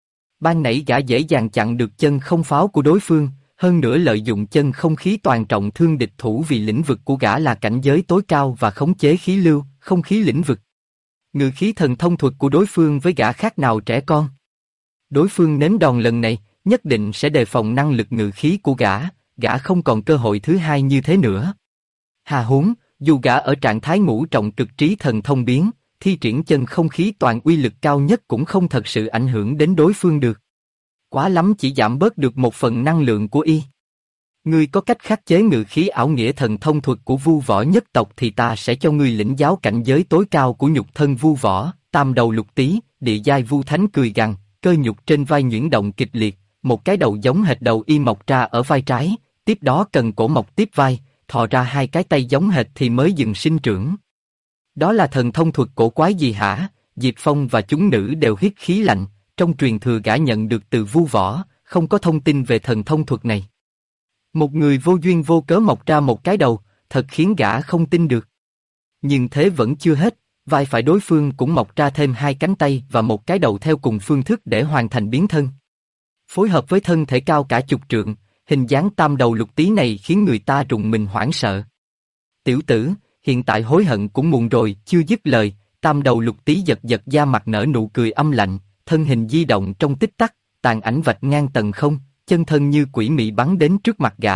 Ban nãy gã dễ dàng chặn được chân không pháo của đối phương, hơn nữa lợi dụng chân không khí toàn trọng thương địch thủ vì lĩnh vực của gã là cảnh giới tối cao và khống chế khí lưu, không khí lĩnh vực. Ngự khí thần thông thuật của đối phương với gã khác nào trẻ con. Đối phương nếm đòn lần này, nhất định sẽ đề phòng năng lực ngự khí của gã không còn cơ hội thứ hai như thế nữa. Hà huống, dù gã ở trạng thái ngũ trọng cực trí thần thông biến, thi triển chân không khí toàn uy lực cao nhất cũng không thật sự ảnh hưởng đến đối phương được. Quá lắm chỉ giảm bớt được một phần năng lượng của y. Ngươi có cách khắc chế ngự khí ảo nghĩa thần thông thuật của Vu Võ nhất tộc thì ta sẽ cho ngươi lĩnh giáo cảnh giới tối cao của nhục thân Vu Võ. Tam đầu lục tý, địa giai Vu Thánh cười gằn, cơ nhục trên vai nhuyễn động kịch liệt, một cái đầu giống hệt đầu y mọc ra ở vai trái, tiếp đó cần cổ mọc tiếp vai, thò ra hai cái tay giống hệt thì mới dừng sinh trưởng. Đó là thần thông thuật cổ quái gì hả? Diệp Phong và chúng nữ đều hít khí lạnh, trong truyền thừa gã nhận được từ Vu Võ, không có thông tin về thần thông thuật này. Một người vô duyên vô cớ mọc ra một cái đầu, thật khiến gã không tin được. Nhưng thế vẫn chưa hết, vai phải đối phương cũng mọc ra thêm hai cánh tay và một cái đầu theo cùng phương thức để hoàn thành biến thân. Phối hợp với thân thể cao cả chục trượng, hình dáng tam đầu lục tý này khiến người ta rùng mình hoảng sợ. Tiểu tử, hiện tại hối hận cũng muộn rồi. Chưa dứt lời, tam đầu lục tý giật giật da mặt nở nụ cười âm lạnh, thân hình di động trong tích tắc, tàn ảnh vạch ngang tầng không, chân thân như quỷ mị bắn đến trước mặt gã.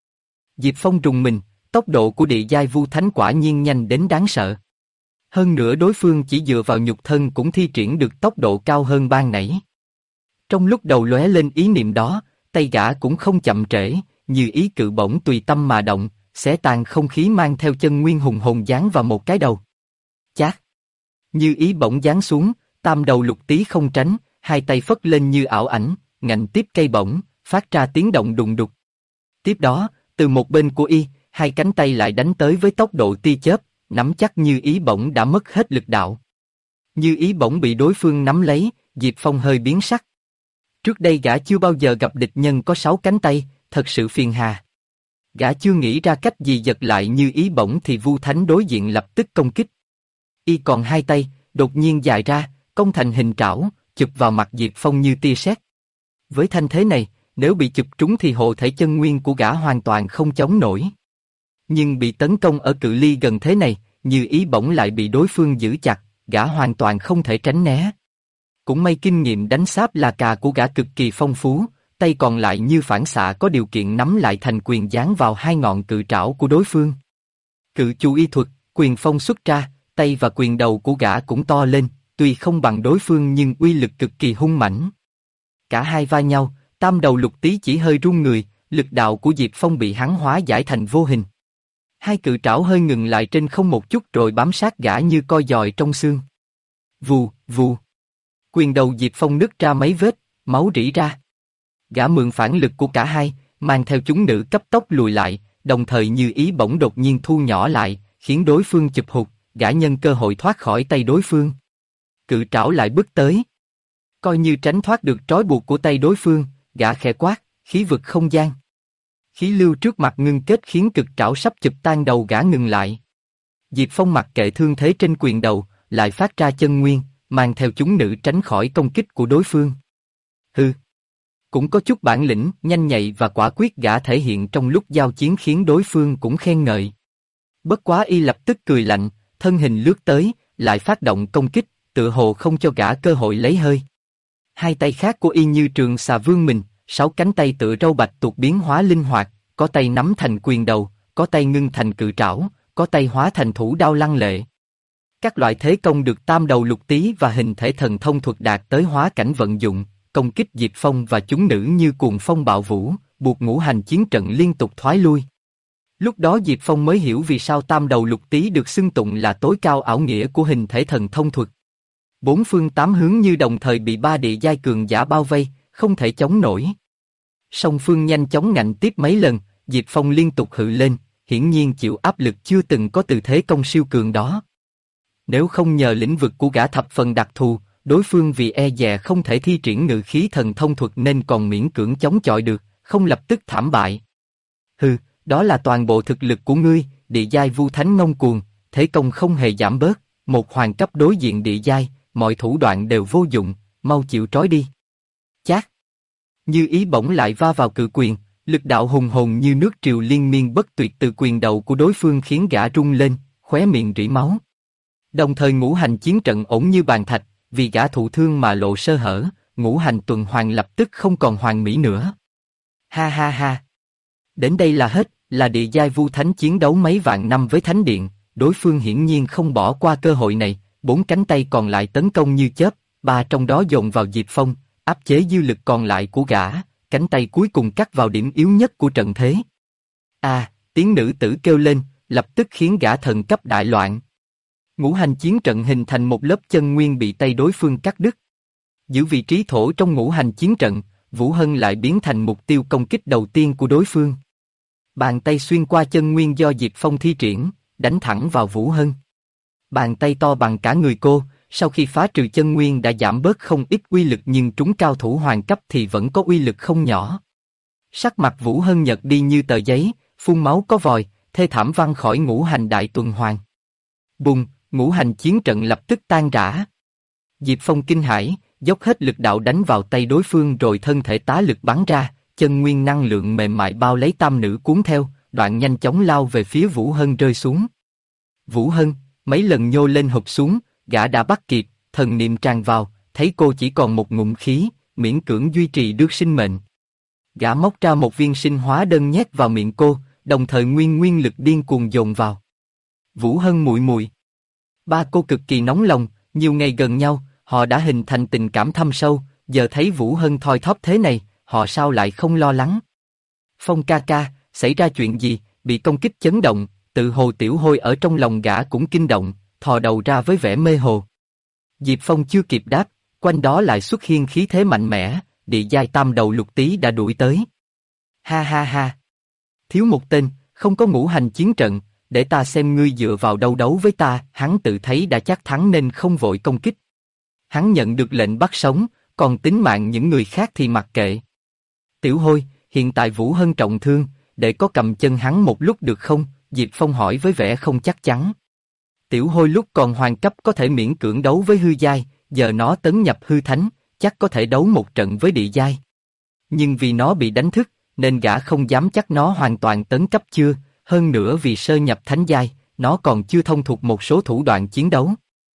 Diệp Phong rùng mình, tốc độ của địa giai Vu Thánh quả nhiên nhanh đến đáng sợ. Hơn nữa đối phương chỉ dựa vào nhục thân cũng thi triển được tốc độ cao hơn ban nãy. Trong lúc đầu lóe lên ý niệm đó, tay gã cũng không chậm trễ, như ý cự bổng tùy tâm mà động, xé tan không khí mang theo chân nguyên hùng hồn giáng vào một cái đầu. Chát! Như ý bổng giáng xuống, tam đầu lục tý không tránh, hai tay phất lên như ảo ảnh, ngạnh tiếp cây bổng, phát ra tiếng động đùng đục. Tiếp đó, từ một bên của y, hai cánh tay lại đánh tới với tốc độ tia chớp, nắm chắc như ý bổng đã mất hết lực đạo. Như ý bổng bị đối phương nắm lấy, Diệp Phong hơi biến sắc. Trước đây gã chưa bao giờ gặp địch nhân có 6 cánh tay, thật sự phiền hà. Gã chưa nghĩ ra cách gì giật lại như ý bổng thì Vu Thánh đối diện lập tức công kích. Y còn hai tay, đột nhiên dài ra, cong thành hình trảo, chụp vào mặt Diệp Phong như tia sét. Với thanh thế này, nếu bị chụp trúng thì hộ thể chân nguyên của gã hoàn toàn không chống nổi. Nhưng bị tấn công ở cự ly gần thế này, như ý bổng lại bị đối phương giữ chặt, gã hoàn toàn không thể tránh né. Cũng may kinh nghiệm đánh sáp là cà của gã cực kỳ phong phú, tay còn lại như phản xạ có điều kiện nắm lại thành quyền giáng vào hai ngọn cự trảo của đối phương. Cự chu y thuật, quyền phong xuất ra, tay và quyền đầu của gã cũng to lên, tuy không bằng đối phương nhưng uy lực cực kỳ hung mãnh. Cả hai va nhau, tam đầu lục tý chỉ hơi run người, lực đạo của Diệp Phong bị hắn hóa giải thành vô hình. Hai cự trảo hơi ngừng lại trên không một chút rồi bám sát gã như coi giòi trong xương. Vù, vù. Quyền đầu Diệp Phong nứt ra mấy vết, máu rỉ ra. Gã mượn phản lực của cả hai, mang theo chúng nữ cấp tốc lùi lại, đồng thời như ý bỗng đột nhiên thu nhỏ lại, khiến đối phương chụp hụt, gã nhân cơ hội thoát khỏi tay đối phương. Cự trảo lại bước tới. Coi như tránh thoát được trói buộc của tay đối phương, gã khẽ quát, khí vực không gian. Khí lưu trước mặt ngưng kết khiến cực trảo sắp chụp tan đầu gã ngừng lại. Diệp Phong mặc kệ thương thế trên quyền đầu, lại phát ra chân nguyên, mang theo chúng nữ tránh khỏi công kích của đối phương. Hừ. Cũng có chút bản lĩnh, nhanh nhạy và quả quyết gã thể hiện trong lúc giao chiến khiến đối phương cũng khen ngợi. Bất quá y lập tức cười lạnh, thân hình lướt tới, lại phát động công kích, tựa hồ không cho gã cơ hội lấy hơi. Hai tay khác của y như trường xà vươn mình, 6 cánh tay tựa râu bạch tuộc biến hóa linh hoạt, có tay nắm thành quyền đầu, có tay ngưng thành cự trảo, có tay hóa thành thủ đao lăng lệ. Các loại thế công được tam đầu lục tý và hình thể thần thông thuật đạt tới hóa cảnh vận dụng, công kích Diệp Phong và chúng nữ như cuồng phong bạo vũ, buộc ngũ hành chiến trận liên tục thoái lui. Lúc đó Diệp Phong mới hiểu vì sao tam đầu lục tý được xưng tụng là tối cao ảo nghĩa của hình thể thần thông thuật. Bốn phương tám hướng như đồng thời bị ba địa giai cường giả bao vây, không thể chống nổi. Song phương nhanh chóng ngạnh tiếp mấy lần, Diệp Phong liên tục hự lên, hiển nhiên chịu áp lực chưa từng có từ thế công siêu cường đó. Nếu không nhờ lĩnh vực của gã thập phần đặc thù, đối phương vì e dè không thể thi triển ngự khí thần thông thuật nên còn miễn cưỡng chống chọi được, không lập tức thảm bại. Hừ, đó là toàn bộ thực lực của ngươi, địa giai vu thánh ngông cuồng, thế công không hề giảm bớt, một hoàng cấp đối diện địa giai, mọi thủ đoạn đều vô dụng, mau chịu trói đi. Chát. Như ý bỗng lại va vào cự quyền, lực đạo hùng hồn như nước triều liên miên bất tuyệt từ quyền đầu của đối phương khiến gã rung lên, khóe miệng rỉ máu. Đồng thời ngũ hành chiến trận ổn như bàn thạch, vì gã thụ thương mà lộ sơ hở, ngũ hành tuần hoàn lập tức không còn hoàn mỹ nữa. Ha ha ha. Đến đây là hết, là địa giai vu thánh chiến đấu mấy vạn năm với thánh điện, đối phương hiển nhiên không bỏ qua cơ hội này, 4 cánh tay còn lại tấn công như chớp, 3 trong đó dồn vào Diệp Phong, áp chế dư lực còn lại của gã, cánh tay cuối cùng cắt vào điểm yếu nhất của trận thế. Tiếng nữ tử kêu lên, lập tức khiến gã thần cấp đại loạn. Ngũ hành chiến trận hình thành một lớp chân nguyên bị tay đối phương cắt đứt. Giữ vị trí thổ trong ngũ hành chiến trận, Vũ Hân lại biến thành mục tiêu công kích đầu tiên của đối phương. Bàn tay xuyên qua chân nguyên do Diệp Phong thi triển, đánh thẳng vào Vũ Hân. Bàn tay to bằng cả người cô, sau khi phá trừ chân nguyên đã giảm bớt không ít uy lực nhưng trúng cao thủ hoàng cấp thì vẫn có uy lực không nhỏ. Sắc mặt Vũ Hân nhợt đi như tờ giấy, phun máu có vòi, thê thảm văng khỏi ngũ hành đại tuần hoàn. Bùng, ngũ hành chiến trận lập tức tan rã. Diệp Phong kinh hãi, dốc hết lực đạo đánh vào tay đối phương rồi thân thể tá lực bắn ra, chân nguyên năng lượng mềm mại bao lấy tam nữ cuốn theo, đoạn nhanh chóng lao về phía Vũ Hân rơi xuống. Vũ Hân, mấy lần nhô lên hụp xuống, gã đã bắt kịp, thần niệm tràn vào, thấy cô chỉ còn một ngụm khí, miễn cưỡng duy trì được sinh mệnh. Gã móc ra một viên sinh hóa đơn nhét vào miệng cô, đồng thời nguyên lực điên cuồng dồn vào. Vũ Hân muội muội. Ba cô cực kỳ nóng lòng, nhiều ngày gần nhau, họ đã hình thành tình cảm thâm sâu, giờ thấy Vũ Hân thoi thóp thế này, họ sao lại không lo lắng. Phong ca ca, xảy ra chuyện gì, bị công kích chấn động, tự hồ tiểu hôi ở trong lòng gã cũng kinh động, thò đầu ra với vẻ mê hồ. Diệp Phong chưa kịp đáp, quanh đó lại xuất hiện khí thế mạnh mẽ, địa giai tam đầu lục tý đã đuổi tới. Ha ha ha. Thiếu một tên, không có ngũ hành chiến trận, để ta xem ngươi dựa vào đâu đấu với ta, hắn tự thấy đã chắc thắng nên không vội công kích. Hắn nhận được lệnh bắt sống, còn tính mạng những người khác thì mặc kệ. Tiểu hôi, hiện tại Vũ Hân trọng thương, để có cầm chân hắn một lúc được không? Diệp Phong hỏi với vẻ không chắc chắn. Tiểu hôi lúc còn hoàng cấp có thể miễn cưỡng đấu với hư giai, giờ nó tấn nhập hư thánh, chắc có thể đấu một trận với địa giai. Nhưng vì nó bị đánh thức, nên gã không dám chắc nó hoàn toàn tấn cấp chưa, hơn nữa vì sơ nhập thánh giai, nó còn chưa thông thuộc một số thủ đoạn chiến đấu.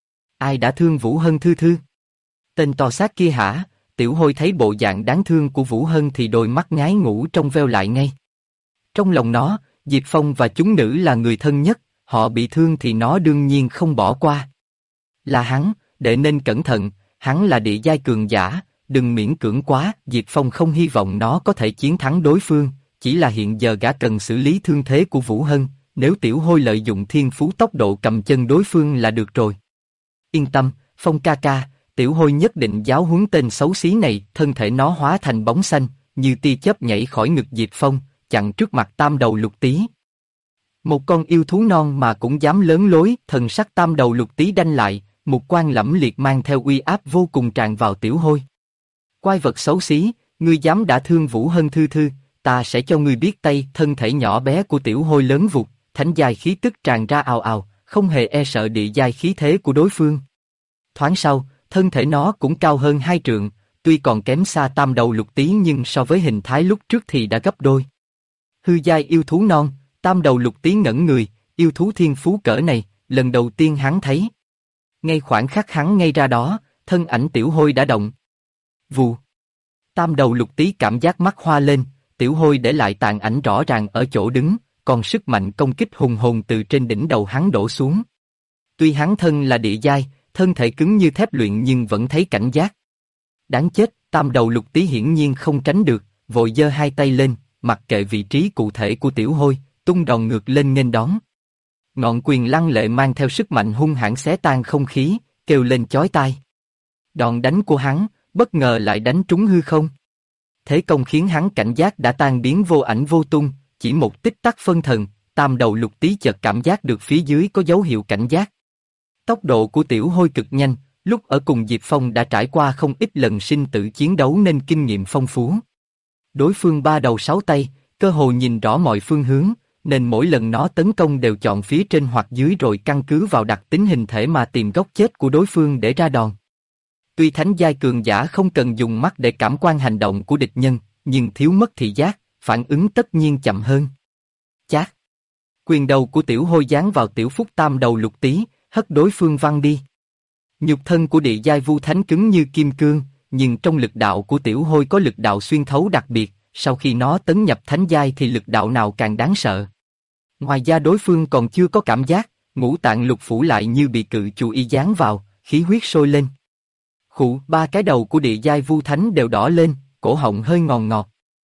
Ai đã thương Vũ Hân thư thư? Tên to xác kia hả? Tiểu hôi thấy bộ dạng đáng thương của Vũ Hân thì đôi mắt ngái ngủ trong veo lại ngay. Trong lòng nó, Diệp Phong và chúng nữ là người thân nhất, họ bị thương thì nó đương nhiên không bỏ qua. Là hắn, để nên cẩn thận, hắn là địa giai cường giả, đừng miễn cưỡng quá. Diệp Phong không hy vọng nó có thể chiến thắng đối phương, chỉ là hiện giờ gã cần xử lý thương thế của Vũ Hân, nếu Tiểu Hôi lợi dụng thiên phú tốc độ cầm chân đối phương là được rồi. Yên tâm, Phong ca ca, Tiểu Hôi nhất định giáo huấn tên xấu xí này. Thân thể nó hóa thành bóng xanh, như tia chớp nhảy khỏi ngực Diệp Phong, chặn trước mặt tam đầu lục tý. Một con yêu thú non mà cũng dám lớn lối. Thần sắc tam đầu lục tý đanh lại, một quan lẫm liệt mang theo uy áp vô cùng tràn vào Tiểu Hôi. Quái vật xấu xí, ngươi dám đả thương Vũ Hân thư thư, ta sẽ cho ngươi biết tay. Thân thể nhỏ bé của Tiểu Hôi lớn vụt, thánh giai khí tức tràn ra ào ào, không hề e sợ địa giai khí thế của đối phương. Thoáng sau, thân thể nó cũng cao hơn 2 trượng, tuy còn kém xa tam đầu lục tý nhưng so với hình thái lúc trước thì đã gấp đôi. Hư giai yêu thú non, tam đầu lục tý ngẩn người, yêu thú thiên phú cỡ này, lần đầu tiên hắn thấy. Ngay khoảnh khắc hắn ngay ra đó, thân ảnh Tiểu Hôi đã động. Vù. Tam đầu lục tý cảm giác mắt hoa lên, Tiểu Hôi để lại tàn ảnh rõ ràng ở chỗ đứng, còn sức mạnh công kích hùng hồn từ trên đỉnh đầu hắn đổ xuống. Tuy hắn thân là địa giai, thân thể cứng như thép luyện nhưng vẫn thấy cảnh giác. Đáng chết, tam đầu lục tý hiển nhiên không tránh được, vội giơ 2 tay lên, mặc kệ vị trí cụ thể của Tiểu Hôi, tung đòn ngược lên nghênh đón. Ngọn quyền lăng lệ mang theo sức mạnh hung hãn xé tan không khí, kêu lên chói tai. Đòn đánh của hắn, bất ngờ lại đánh trúng hư không. Thế công khiến hắn cảnh giác đã tan biến vô ảnh vô tung, chỉ một tích tắc phân thần, tam đầu lục tý chợt cảm giác được phía dưới có dấu hiệu cảnh giác. Tốc độ của Tiểu Hôi cực nhanh, lúc ở cùng Diệp Phong đã trải qua không ít lần sinh tử chiến đấu nên kinh nghiệm phong phú. Đối phương 3 đầu 6 tay, cơ hồ nhìn rõ mọi phương hướng, nên mỗi lần nó tấn công đều chọn phía trên hoặc dưới rồi căn cứ vào đặc tính hình thể mà tìm góc chết của đối phương để ra đòn. Tuy thánh giai cường giả không cần dùng mắt để cảm quan hành động của địch nhân, nhưng thiếu mất thị giác, phản ứng tất nhiên chậm hơn. Chát! Quyền đầu của Tiểu Hôi giáng vào Tiểu Phúc tam đầu lục tý, hất đối phương văng đi. Nhục thân của địa giai vu thánh cứng như kim cương, nhưng trong lực đạo của Tiểu Hôi có lực đạo xuyên thấu đặc biệt, sau khi nó tấn nhập thánh giai thì lực đạo nào càng đáng sợ. Ngoài ra đối phương còn chưa có cảm giác, ngũ tạng lục phủ lại như bị cự chú y giáng vào, khí huyết sôi lên. Khụ, 3 cái đầu của địa giai vu thánh đều đỏ lên, cổ họng hơi ngọt ngọt.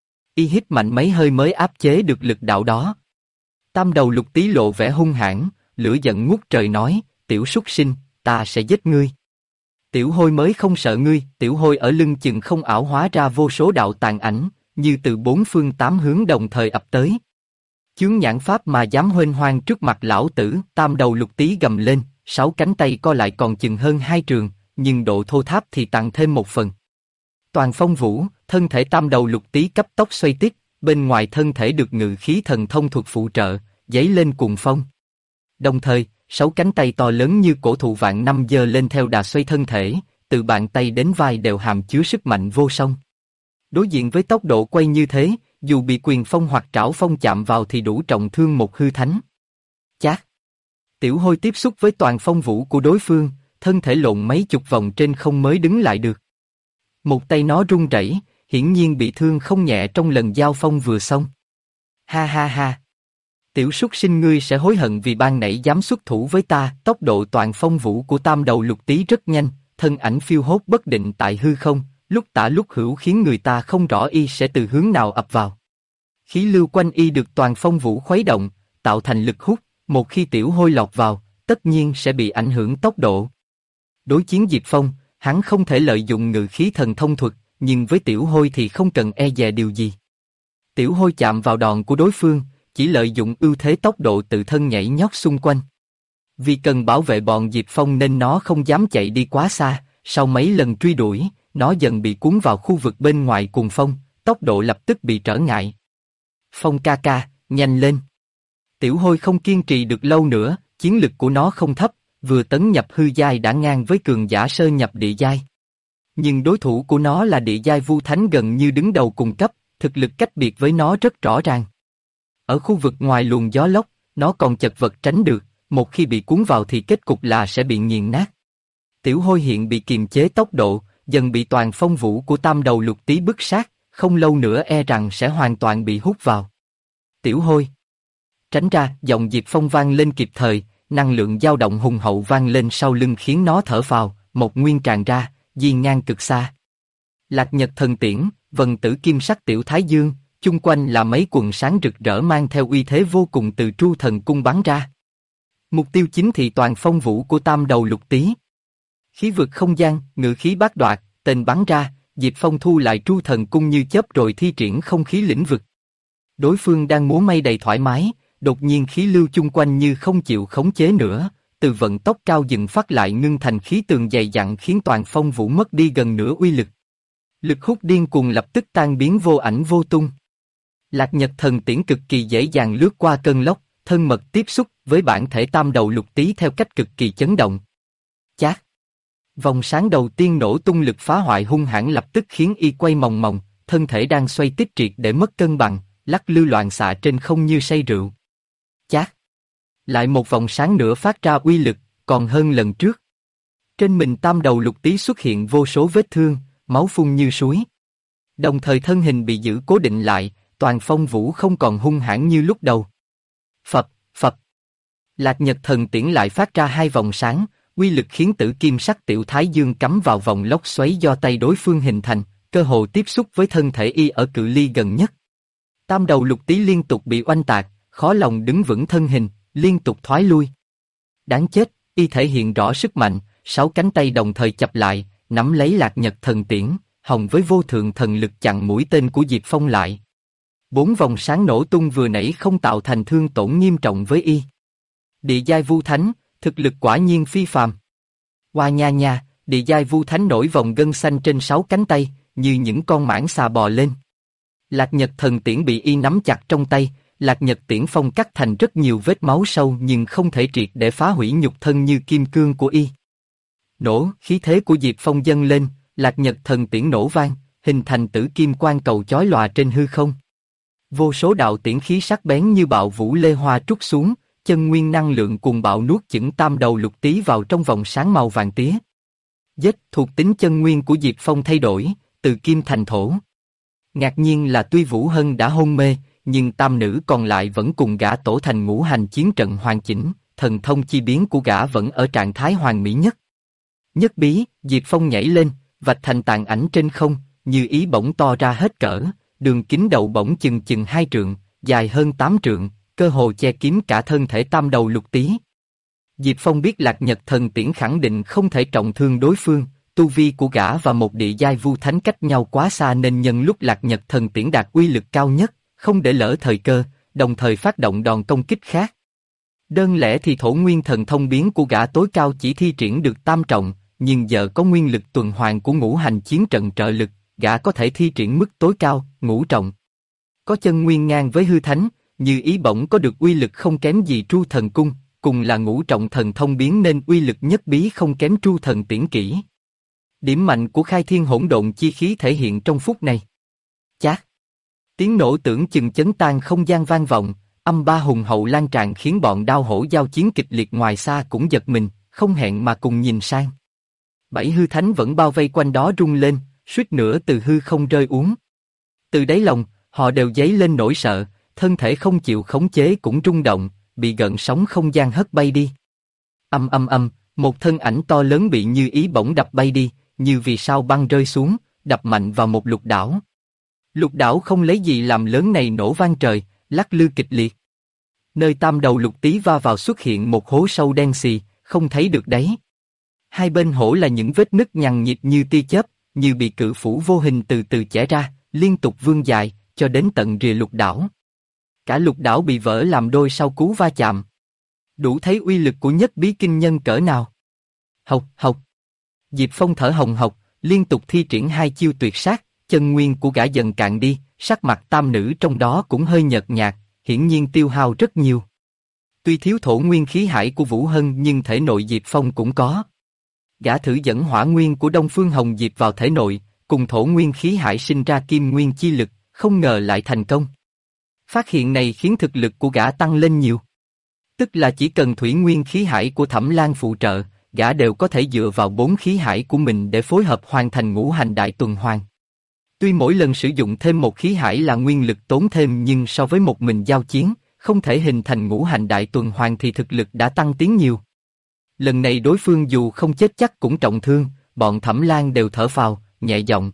Y hít mạnh mấy hơi mới áp chế được lực đạo đó. Tam đầu lục tý lộ vẻ hung hãn, lửa giận ngút trời nói, Tiểu súc sinh, ta sẽ giết ngươi. Tiểu Hôi mới không sợ ngươi. Tiểu Hôi ở lưng chừng không ảo hóa ra vô số đạo tàn ảnh, như từ 4 phương 8 hướng đồng thời ập tới. Chướng nhãn pháp mà dám huênh hoang trước mặt lão tử. Tam đầu lục tý gầm lên, 6 cánh tay co lại còn chừng hơn 2 trường, nhưng độ thô tháp thì tăng thêm 1 phần. Toàn phong vũ, thân thể tam đầu lục tý cấp tốc xoay tít, bên ngoài thân thể được ngự khí thần thông thuật phụ trợ, dấy lên cuồng phong. Đồng thời, 6 cánh tay to lớn như cổ thụ vạn năm giơ lên theo đà xoay thân thể, từ bàn tay đến vai đều hàm chứa sức mạnh vô song. Đối diện với tốc độ quay như thế, dù bị quyền phong hoặc trảo phong chạm vào thì đủ trọng thương một hư thánh. Chát! Tiểu Hôi tiếp xúc với toàn phong vũ của đối phương, thân thể lộn mấy chục vòng trên không mới đứng lại được. Một tay nó run rẩy, hiển nhiên bị thương không nhẹ trong lần giao phong vừa xong. Ha ha ha! Tiểu súc sinh ngươi sẽ hối hận vì ban nãy dám xuất thủ với ta. Tốc độ toàn phong vũ của tam đầu lục tý rất nhanh, thân ảnh phiêu hốt bất định tại hư không, lúc tả lúc hữu khiến người ta không rõ y sẽ từ hướng nào ập vào. Khí lưu quanh y được toàn phong vũ khuấy động, tạo thành lực hút, một khi Tiểu Hôi lọt vào, tất nhiên sẽ bị ảnh hưởng tốc độ. Đối chiến Diệp Phong, hắn không thể lợi dụng ngự khí thần thông thuật, nhưng với Tiểu Hôi thì không cần e dè điều gì. Tiểu Hôi chạm vào đòn của đối phương, chỉ lợi dụng ưu thế tốc độ tự thân nhảy nhót xung quanh. Vì cần bảo vệ bọn Diệp Phong nên nó không dám chạy đi quá xa, sau mấy lần truy đuổi, nó dần bị cuốn vào khu vực bên ngoài cuồng phong, tốc độ lập tức bị trở ngại. Phong ca ca, nhanh lên! Tiểu Hôi không kiên trì được lâu nữa, chiến lực của nó không thấp, vừa tấn nhập hư giai đã ngang với cường giả sơ nhập địa giai. Nhưng đối thủ của nó là địa giai vu thánh gần như đứng đầu cùng cấp, thực lực cách biệt với nó rất rõ ràng. Ở khu vực ngoài luồng gió lốc, nó còn chật vật tránh được, một khi bị cuốn vào thì kết cục là sẽ bị nghiền nát. Tiểu Hôi hiện bị kiềm chế tốc độ, dần bị toàn phong vũ của tam đầu lục tý bức sát, không lâu nữa e rằng sẽ hoàn toàn bị hút vào. Tiểu Hôi! tránh ra, giọng Diệp Phong vang lên kịp thời, năng lượng dao động hùng hậu vang lên sau lưng khiến nó thở phào, một nguyên tràn ra, di ngang cực xa. Lạc Nhật Thần Tiễn, vần tử kim sắc tiểu thái dương, chung quanh là mấy quần sáng rực rỡ mang theo uy thế vô cùng từ Tru Thần Cung bắn ra. Mục tiêu chính thị toàn phong vũ của tam đầu lục tý. Khí vực không gian, ngự khí bát đoạt, tên bắn ra, Diệp Phong thu lại Tru Thần Cung như chớp rồi thi triển không khí lĩnh vực. Đối phương đang múa may đầy thoải mái, đột nhiên khí lưu chung quanh như không chịu khống chế nữa, từ vận tốc cao dừng phát lại ngưng thành khí tường dày dặn khiến toàn phong vũ mất đi gần nửa uy lực. Lực hút điên cuồng lập tức tan biến vô ảnh vô tung. Lạc Nhật Thần Tiễn cực kỳ dễ dàng lướt qua cơn lốc, thân mật tiếp xúc với bản thể tam đầu lục tý theo cách cực kỳ chấn động. Chát! Vòng sáng đầu tiên nổ tung lực phá hoại hung hãn lập tức khiến y quay mòng mòng, thân thể đang xoay tít triệt để mất cân bằng, lắc lư loạn xạ trên không như say rượu. Chát! Lại một vòng sáng nữa phát ra uy lực, còn hơn lần trước. Trên mình tam đầu lục tý xuất hiện vô số vết thương, máu phun như suối. Đồng thời thân hình bị giữ cố định lại, toàn phong vũ không còn hung hãn như lúc đầu. Phập, phập. Lạc Nhật Thần Tiễn lại phát ra hai vòng sáng, uy lực khiến tử kim sắc tiểu thái dương cắm vào vòng lốc xoáy do tay đối phương hình thành, cơ hồ tiếp xúc với thân thể y ở cự ly gần nhất. Tam đầu lục tý liên tục bị oanh tạc, khó lòng đứng vững thân hình, liên tục thoái lui. Đáng chết, y thể hiện rõ sức mạnh, 6 cánh tay đồng thời chập lại, nắm lấy Lạc Nhật Thần Tiễn, hòng với vô thượng thần lực chặn mũi tên của Diệp Phong lại. 4 vòng sáng nổ tung vừa nãy không tạo thành thương tổn nghiêm trọng với y. Địa giai vu thánh, thực lực quả nhiên phi phàm. Oa nha nha, địa giai vu thánh nổi vòng gân xanh trên 6 cánh tay, như những con mãng xà bò lên. Lạc Nhật Thần Tiễn bị y nắm chặt trong tay, Lạc Nhật Tiễn Phong cắt thành rất nhiều vết máu sâu nhưng không thể triệt để phá hủy nhục thân như kim cương của y. Nổ, khí thế của Diệp Phong dâng lên, Lạc Nhật Thần Tiễn nổ vang, hình thành tử kim quang cầu chói lòa trên hư không. Vô số đạo tiễn khí sắc bén như bạo vũ lê hoa trút xuống, chân nguyên năng lượng cuồng bạo nuốt chửng tam đầu lục tý vào trong vòng sáng màu vàng tía. Giết, thuộc tính chân nguyên của Diệp Phong thay đổi, từ kim thành thổ. Ngạc nhiên là tuy Vũ Hân đã hôn mê, nhưng tam nữ còn lại vẫn cùng gã tổ thành ngũ hành chiến trận hoàn chỉnh, thần thông chi biến của gã vẫn ở trạng thái hoàn mỹ nhất. Nhất bí, Diệp Phong nhảy lên, vạch thành tàn ảnh trên không, như ý bổng to ra hết cỡ, đường kính đầu bổng chừng 2 trượng, dài hơn 8 trượng, cơ hồ che kín cả thân thể tam đầu lục tý. Diệp Phong biết Lạc Nhật Thần Tiễn khẳng định không thể trọng thương đối phương, tu vi của gã và một địa giai vu thánh cách nhau quá xa nên nhân lúc Lạc Nhật Thần Tiễn đạt uy lực cao nhất, không để lỡ thời cơ, đồng thời phát động đòn công kích khác. Đơn lẽ thì thổ nguyên thần thông biến của gã tối cao chỉ thi triển được tam trọng, nhưng giờ có nguyên lực tuần hoàn của ngũ hành chiến trận trợ lực, gã có thể thi triển mức tối cao, ngũ trọng. Có chân nguyên ngang với hư thánh, như ý bổng có được uy lực không kém gì Tru Thần Cung, cùng là ngũ trọng thần thông biến nên uy lực nhất bí không kém Tru Thần Tiễn kỹ. Điểm mạnh của khai thiên hỗn độn chi khí thể hiện trong phút này. Chát! Tiếng nổ tưởng chừng chấn tan không gian vang vọng, âm ba hùng hậu lan tràn khiến bọn đao hổ giao chiến kịch liệt ngoài xa cũng giật mình, không hẹn mà cùng nhìn sang. 7 hư thánh vẫn bao vây quanh đó rung lên, suýt nữa từ hư không rơi uống. Từ đáy lòng, họ đều dấy lên nỗi sợ, thân thể không chịu khống chế cũng rung động, bị gợn sóng không gian hất bay đi. Âm, một thân ảnh to lớn bị như ý bổng đập bay đi, như vì sao băng rơi xuống, đập mạnh vào một lục đảo. Lục đảo không lấy gì làm lớn này nổ vang trời, lắc lư kịch liệt. Nơi tam đầu lục tý va vào xuất hiện một hố sâu đen xì, không thấy được đáy. Hai bên hổ là những vết nứt nhằn nhịt như tia chớp, như bị cự phủ vô hình từ từ chẻ ra, liên tục vươn dài, cho đến tận rìa lục đảo. Cả lục đảo bị vỡ làm đôi sau cú va chạm. Đủ thấy uy lực của nhất bí kinh nhân cỡ nào. Hộc. Diệp Phong thở hồng hộc, liên tục thi triển hai chiêu tuyệt sát, chân nguyên của gã dần cạn đi, sắc mặt tam nữ trong đó cũng hơi nhợt nhạt, hiển nhiên tiêu hao rất nhiều. Tuy thiếu thổ nguyên khí hải của Vũ Hân nhưng thể nội Diệp Phong cũng có. Gã thử dẫn hỏa nguyên của Đông Phương Hồng Diệp vào thể nội, cùng thổ nguyên khí hải sinh ra kim nguyên chi lực, không ngờ lại thành công. Phát hiện này khiến thực lực của gã tăng lên nhiều. Tức là chỉ cần thủy nguyên khí hải của Thẩm Lan phụ trợ, gã đều có thể dựa vào 4 khí hải của mình để phối hợp hoàn thành ngũ hành đại tuần hoàn. Tuy mỗi lần sử dụng thêm một khí hải là nguyên lực tốn thêm nhưng so với một mình giao chiến, không thể hình thành ngũ hành đại tuần hoàn thì thực lực đã tăng tiến nhiều. Lần này đối phương dù không chết chắc cũng trọng thương, bọn Thẩm Lan đều thở phào, nhẹ giọng.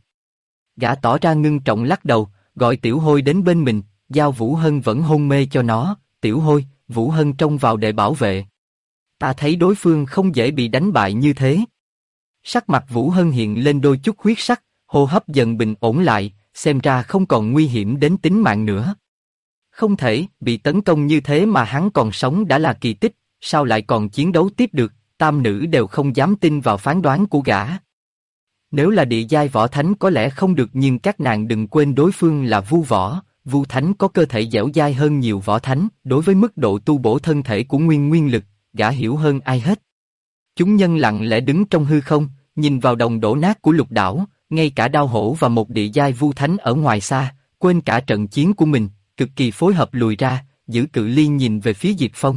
Gã tỏ ra ngưng trọng lắc đầu, gọi Tiểu Hôi đến bên mình, giao Vũ Hân vẫn hôn mê cho nó. Tiểu Hôi, Vũ Hân trông vào để bảo vệ. Ta thấy đối phương không dễ bị đánh bại như thế. Sắc mặt Vũ Hân hiện lên đôi chút huyết sắc, hô hấp dần bình ổn lại, xem ra không còn nguy hiểm đến tính mạng nữa. Không thể, bị tấn công như thế mà hắn còn sống đã là kỳ tích, sao lại còn chiến đấu tiếp được, tam nữ đều không dám tin vào phán đoán của gã. Nếu là địa giai võ thánh có lẽ không được, nhưng các nàng đừng quên đối phương là Vu Võ, Vu Thánh có cơ thể dẻo dai hơn nhiều võ thánh, đối với mức độ tu bổ thân thể của nguyên lực, gã hiểu hơn ai hết. Chúng nhân lặng lẽ đứng trong hư không, nhìn vào đồng đổ nát của lục đảo, ngay cả Đao Hổ và một địa giai Vu Thánh ở ngoài xa, quên cả trận chiến của mình, cực kỳ phối hợp lùi ra, giữ cự ly nhìn về phía Diệp Phong.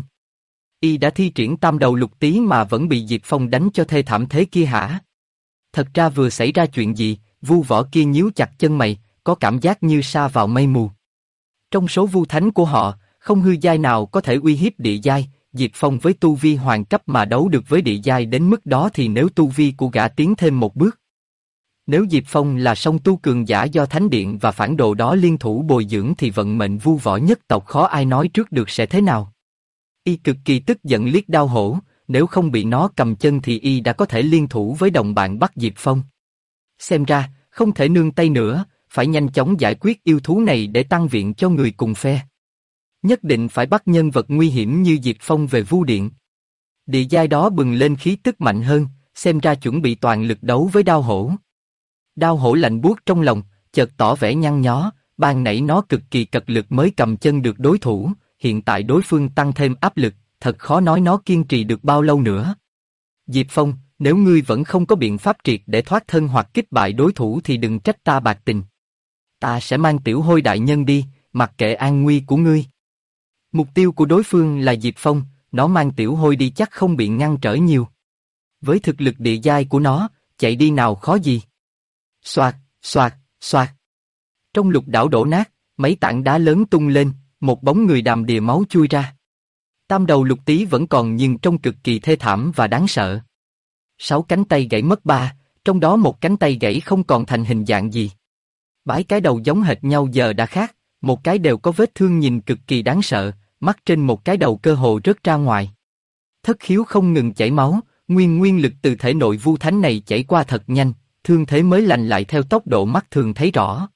Y đã thi triển tam đầu lục tí mà vẫn bị Diệp Phong đánh cho thê thảm thế kia hả? Thật ra vừa xảy ra chuyện gì, Vu Võ kia nhíu chặt chân mày, có cảm giác như sa vào mây mù. Trong số Vu Thánh của họ, không hư giai nào có thể uy hiếp địa giai, Diệp Phong với tu vi hoàng cấp mà đấu được với địa giai đến mức đó thì nếu tu vi của gã tiến thêm một bước. Nếu Diệp Phong là song tu cường giả do Thánh Điện và phản đồ đó liên thủ bồi dưỡng thì vận mệnh Vu Võ nhất tộc khó ai nói trước được sẽ thế nào. Y cực kỳ tức giận liếc Đao Hổ, nếu không bị nó cầm chân thì Y đã có thể liên thủ với đồng bạn bắt Diệp Phong. Xem ra, không thể nương tay nữa, phải nhanh chóng giải quyết yêu thú này để tăng viện cho người cùng phe. Nhất định phải bắt nhân vật nguy hiểm như Diệp Phong về Vu Điện. Địa giai đó bừng lên khí tức mạnh hơn, xem ra chuẩn bị toàn lực đấu với Đao Hổ. Đao Hổ lạnh buốt trong lòng, chợt tỏ vẻ nhăn nhó, ban nãy nó cực kỳ cật lực mới cầm chân được đối thủ, hiện tại đối phương tăng thêm áp lực, thật khó nói nó kiên trì được bao lâu nữa. Diệp Phong, nếu ngươi vẫn không có biện pháp triệt để thoát thân hoặc kích bại đối thủ thì đừng trách ta bạc tình. Ta sẽ mang Tiểu Hôi đại nhân đi, mặc kệ an nguy của ngươi. Mục tiêu của đối phương là Diệp Phong, nó mang Tiểu Hôi đi chắc không bị ngăn trở nhiều. Với thực lực địa giai của nó, chạy đi nào khó gì. Xoạt, xoạt, xoạt. Trong lục đảo đổ nát, mấy tảng đá lớn tung lên, một bóng người đầm đìa máu chui ra. Tam đầu lục tí vẫn còn nhưng trông cực kỳ thê thảm và đáng sợ. 6 cánh tay gãy mất 3, trong đó một cánh tay gãy không còn thành hình dạng gì. 7 cái đầu giống hệt nhau giờ đã khác, một cái đều có vết thương nhìn cực kỳ đáng sợ, mắt trên một cái đầu cơ hồ rớt ra ngoài. Thất khiếu không ngừng chảy máu, nguyên lực từ thể nội Vu Thánh này chảy qua thật nhanh, thương thế mới lành lại theo tốc độ mắt thường thấy rõ.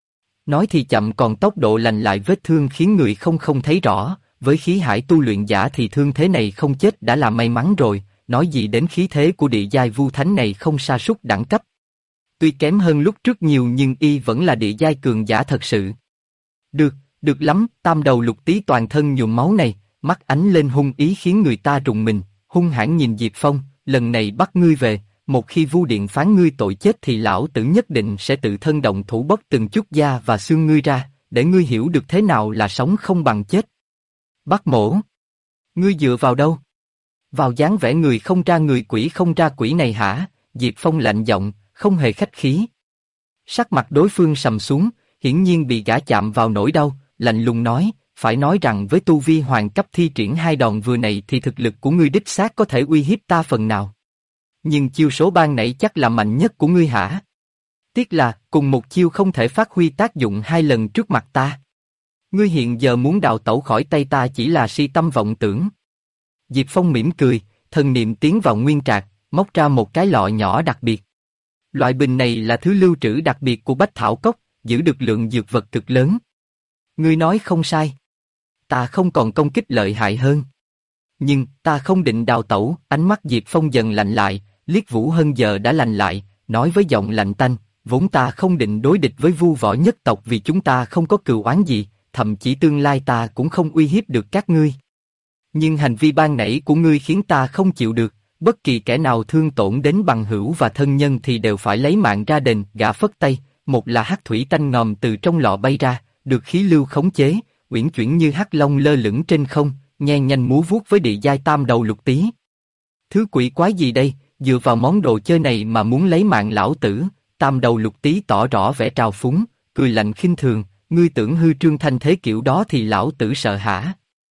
Nói thì chậm còn tốc độ lành lại vết thương khiến người không thấy rõ, với khí hải tu luyện giả thì thương thế này không chết đã là may mắn rồi, nói gì đến khí thế của địa giai Vu Thánh này không sa sút đẳng cấp. Tuy kém hơn lúc trước nhiều nhưng Y vẫn là địa giai cường giả thật sự. Được lắm, tam đầu lục tí toàn thân nhuộm máu này, mắt ánh lên hung ý khiến người ta rùng mình, hung hãn nhìn Diệp Phong, lần này bắt ngươi về, một khi Vu Điện phán ngươi tội chết thì lão tử nhất định sẽ tự thân động thủ bóc từng chút da và xương ngươi ra, để ngươi hiểu được thế nào là sống không bằng chết. Bắt mổ. Ngươi dựa vào đâu? Vào dáng vẻ người không ra người quỷ không ra quỷ này hả? Diệp Phong lạnh giọng, không hề khách khí. Sắc mặt đối phương sầm xuống, hiển nhiên bị gã chạm vào nỗi đau, lạnh lùng nói, phải nói rằng với tu vi hoàng cấp thi triển 2 đòn vừa này thì thực lực của ngươi đích xác có thể uy hiếp ta phần nào. Nhưng chiêu số ban nãy chắc là mạnh nhất của ngươi hả? Tiếc là, cùng một chiêu không thể phát huy tác dụng 2 lần trước mặt ta. Ngươi hiện giờ muốn đào tẩu khỏi tay ta chỉ là si tâm vọng tưởng. Diệp Phong mỉm cười, thần niệm tiến vào nguyên trạc, móc ra một cái lọ nhỏ đặc biệt. Loại bình này là thứ lưu trữ đặc biệt của Bách Thảo Cốc, giữ được lượng dược vật cực lớn. Ngươi nói không sai. Ta không còn công kích lợi hại hơn. Nhưng, ta không định đào tẩu, ánh mắt Diệp Phong dần lạnh lại, liếc Vũ Hân giờ đã lành lại, nói với giọng lạnh tanh, vốn ta không định đối địch với Vu Võ nhất tộc vì chúng ta không có cừu oán gì, thậm chí tương lai ta cũng không uy hiếp được các ngươi. Nhưng hành vi ban nãy của ngươi khiến ta không chịu được, bất kỳ kẻ nào thương tổn đến bằng hữu và thân nhân thì đều phải lấy mạng ra đền. Gã phất tay, một là hắc thủy tanh ngòm từ trong lọ bay ra, được khí lưu khống chế, uyển chuyển như hắc long lơ lửng trên không, nhen nhanh múa vuốt với địa giai tam đầu lục tí. Thứ quỷ quái gì đây, dựa vào món đồ chơi này mà muốn lấy mạng lão tử? Tam đầu lục tí tỏ rõ vẻ trào phúng, cười lạnh khinh thường, ngươi tưởng hư trương thanh thế kiểu đó thì lão tử sợ hả?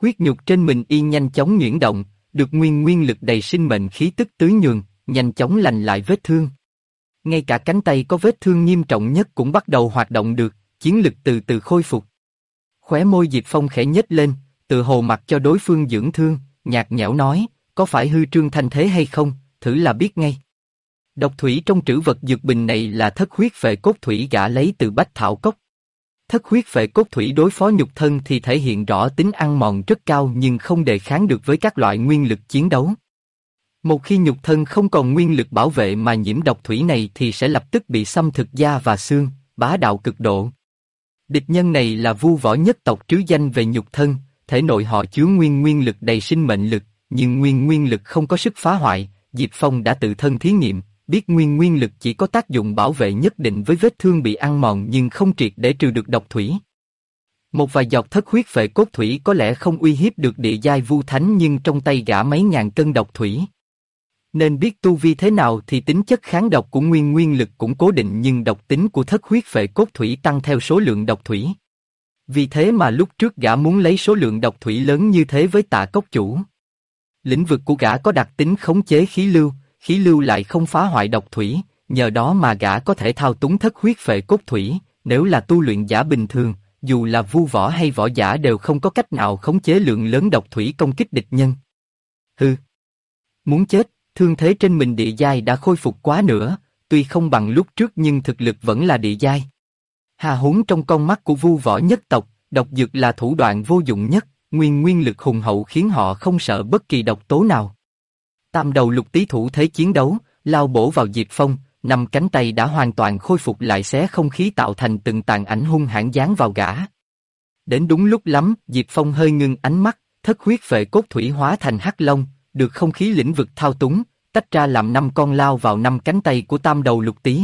Huyết nhục trên mình y nhanh chóng nhuyễn động, được nguyên lực đầy sinh mệnh khí tức tưới nhường, nhanh chóng lành lại vết thương. Ngay cả cánh tay có vết thương nghiêm trọng nhất cũng bắt đầu hoạt động được, chiến lực từ từ khôi phục. Khóe môi Diệp Phong khẽ nhếch lên, tự hồ mặc cho đối phương dưỡng thương, nhạt nhẽo nói, có phải hư trương thanh thế hay không, thử là biết ngay. Độc thủy trong trữ vật dược bình này là thất huyết phệ cốt thủy gã lấy từ Bách Thảo Cốc. Thất huyết phệ cốt thủy đối phó nhục thân thì thể hiện rõ tính ăn mòn rất cao nhưng không đề kháng được với các loại nguyên lực chiến đấu. Một khi nhục thân không còn nguyên lực bảo vệ mà nhiễm độc thủy này thì sẽ lập tức bị xâm thực da và xương, bá đạo cực độ. Địch nhân này là vu võ nhất tộc trứ danh về nhục thân, thể nội họ chứa nguyên lực đầy sinh mệnh lực, nhưng nguyên lực không có sức phá hoại. Diệp Phong đã tự thân thí nghiệm, biết nguyên lực chỉ có tác dụng bảo vệ nhất định với vết thương bị ăn mòn nhưng không triệt để trừ được độc thủy. Một vài giọt thất huyết phệ cốt thủy có lẽ không uy hiếp được địa giai vu thánh nhưng trong tay gã mấy ngàn cân độc thủy. Nên biết tu vi thế nào thì tính chất kháng độc của nguyên lực cũng cố định nhưng độc tính của thất huyết phệ cốt thủy tăng theo số lượng độc thủy. Vì thế mà lúc trước gã muốn lấy số lượng độc thủy lớn như thế với Tạ Cốc chủ. Lĩnh vực của gã có đặc tính khống chế khí lưu lại không phá hoại độc thủy, nhờ đó mà gã có thể thao túng thất huyết phệ cốt thủy, nếu là tu luyện giả bình thường, dù là vu võ hay võ giả đều không có cách nào khống chế lượng lớn độc thủy công kích địch nhân. Hừ, muốn chết, thương thế trên mình địa giai đã khôi phục quá nữa, tuy không bằng lúc trước nhưng thực lực vẫn là địa giai. Hà huống trong con mắt của vu võ nhất tộc, độc dược là thủ đoạn vô dụng nhất, nguyên lực hùng hậu khiến họ không sợ bất kỳ độc tố nào. Tam đầu lục tý thủ thế chiến đấu, lao bổ vào Diệp Phong, năm cánh tay đã hoàn toàn khôi phục lại xé không khí tạo thành từng tàn ảnh hung hãn giáng vào gã. Đến đúng lúc lắm, Diệp Phong hơi ngưng ánh mắt, thất huyết phệ cốt thủy hóa thành hắc long, được không khí lĩnh vực thao túng, tách ra làm 5 con lao vào 5 cánh tay của tam đầu lục tý.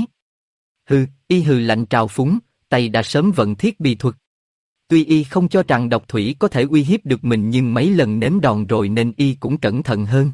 Y hừ lạnh trào phúng, tay đã sớm vận thiết bị thuật. Tuy y không cho rằng độc thủy có thể uy hiếp được mình nhưng mấy lần nếm đòn rồi nên y cũng cẩn thận hơn.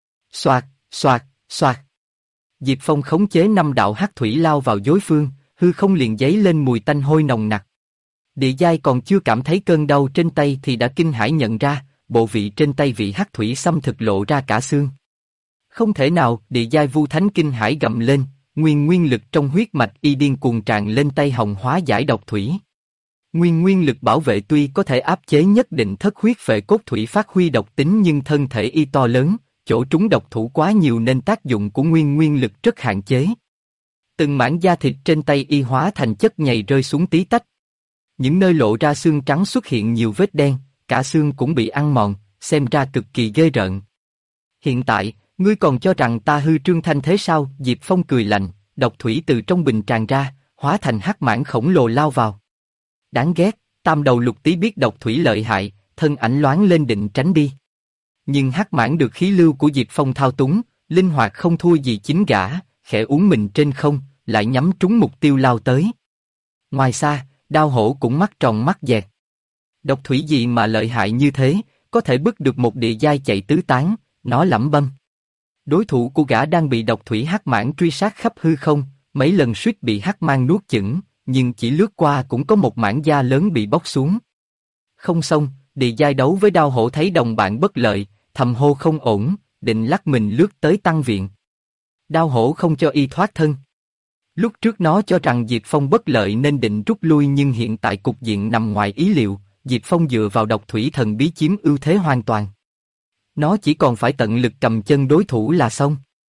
Xoạt. Diệp Phong khống chế 5 đạo hắc thủy lao vào đối phương, hư không liền dấy lên mùi tanh hôi nồng nặc. Địa giai còn chưa cảm thấy cơn đau trên tay thì đã kinh hãi nhận ra, bộ vị trên tay vị hắc thủy xâm thực lộ ra cả xương. Không thể nào, địa giai vu thánh kinh hãi gầm lên, nguyên lực trong huyết mạch y điên cuồng tràn lên tay hồng hóa giải độc thủy. Nguyên lực bảo vệ tuy có thể áp chế nhất định thất huyết phệ cốt thủy phát huy độc tính nhưng thân thể y to lớn, chỗ trúng độc thủ quá nhiều nên tác dụng của nguyên lực rất hạn chế. Từng mảng da thịt trên tay y hóa thành chất nhầy rơi xuống tí tách. Những nơi lộ ra xương trắng xuất hiện nhiều vết đen, cả xương cũng bị ăn mòn, xem ra cực kỳ ghê rợn. Hiện tại, ngươi còn cho rằng ta hư trương thanh thế sao? Diệp Phong cười lạnh, độc thủy từ trong bình tràn ra, hóa thành hắc mãng khổng lồ lao vào. Đáng ghét, tam đầu lục tý biết độc thủy lợi hại, thân ảnh loáng lên định tránh đi. Nhưng hắc mãng được khí lưu của Diệp Phong thao túng, linh hoạt không thua gì chính gã, khẽ uốn mình trên không, lại nhắm trúng mục tiêu lao tới. Ngoài xa, đao hổ cũng mắt tròn mắt dẹt. Độc thủy gì mà lợi hại như thế, có thể bức được một địa giai chạy tứ tán, nó lẩm bẩm. Đối thủ của gã đang bị độc thủy hắc mãng truy sát khắp hư không, mấy lần suýt bị hắc mang nuốt chửng, nhưng chỉ lướt qua cũng có một mảng da lớn bị bóc xuống. Không xong, địa giai đấu với đao hổ thấy đồng bạn bất lợi, thầm hô không ổn, định lắc mình lướt tới tăng viện. Đao hổ không cho y thoát thân. Lúc trước nó cho rằng Diệp Phong bất lợi nên định rút lui nhưng hiện tại cục diện nằm ngoài ý liệu, Diệp Phong dựa vào độc thủy thần bí chiếm ưu thế hoàn toàn. Nó chỉ còn phải tận lực cầm chân đối thủ là xong.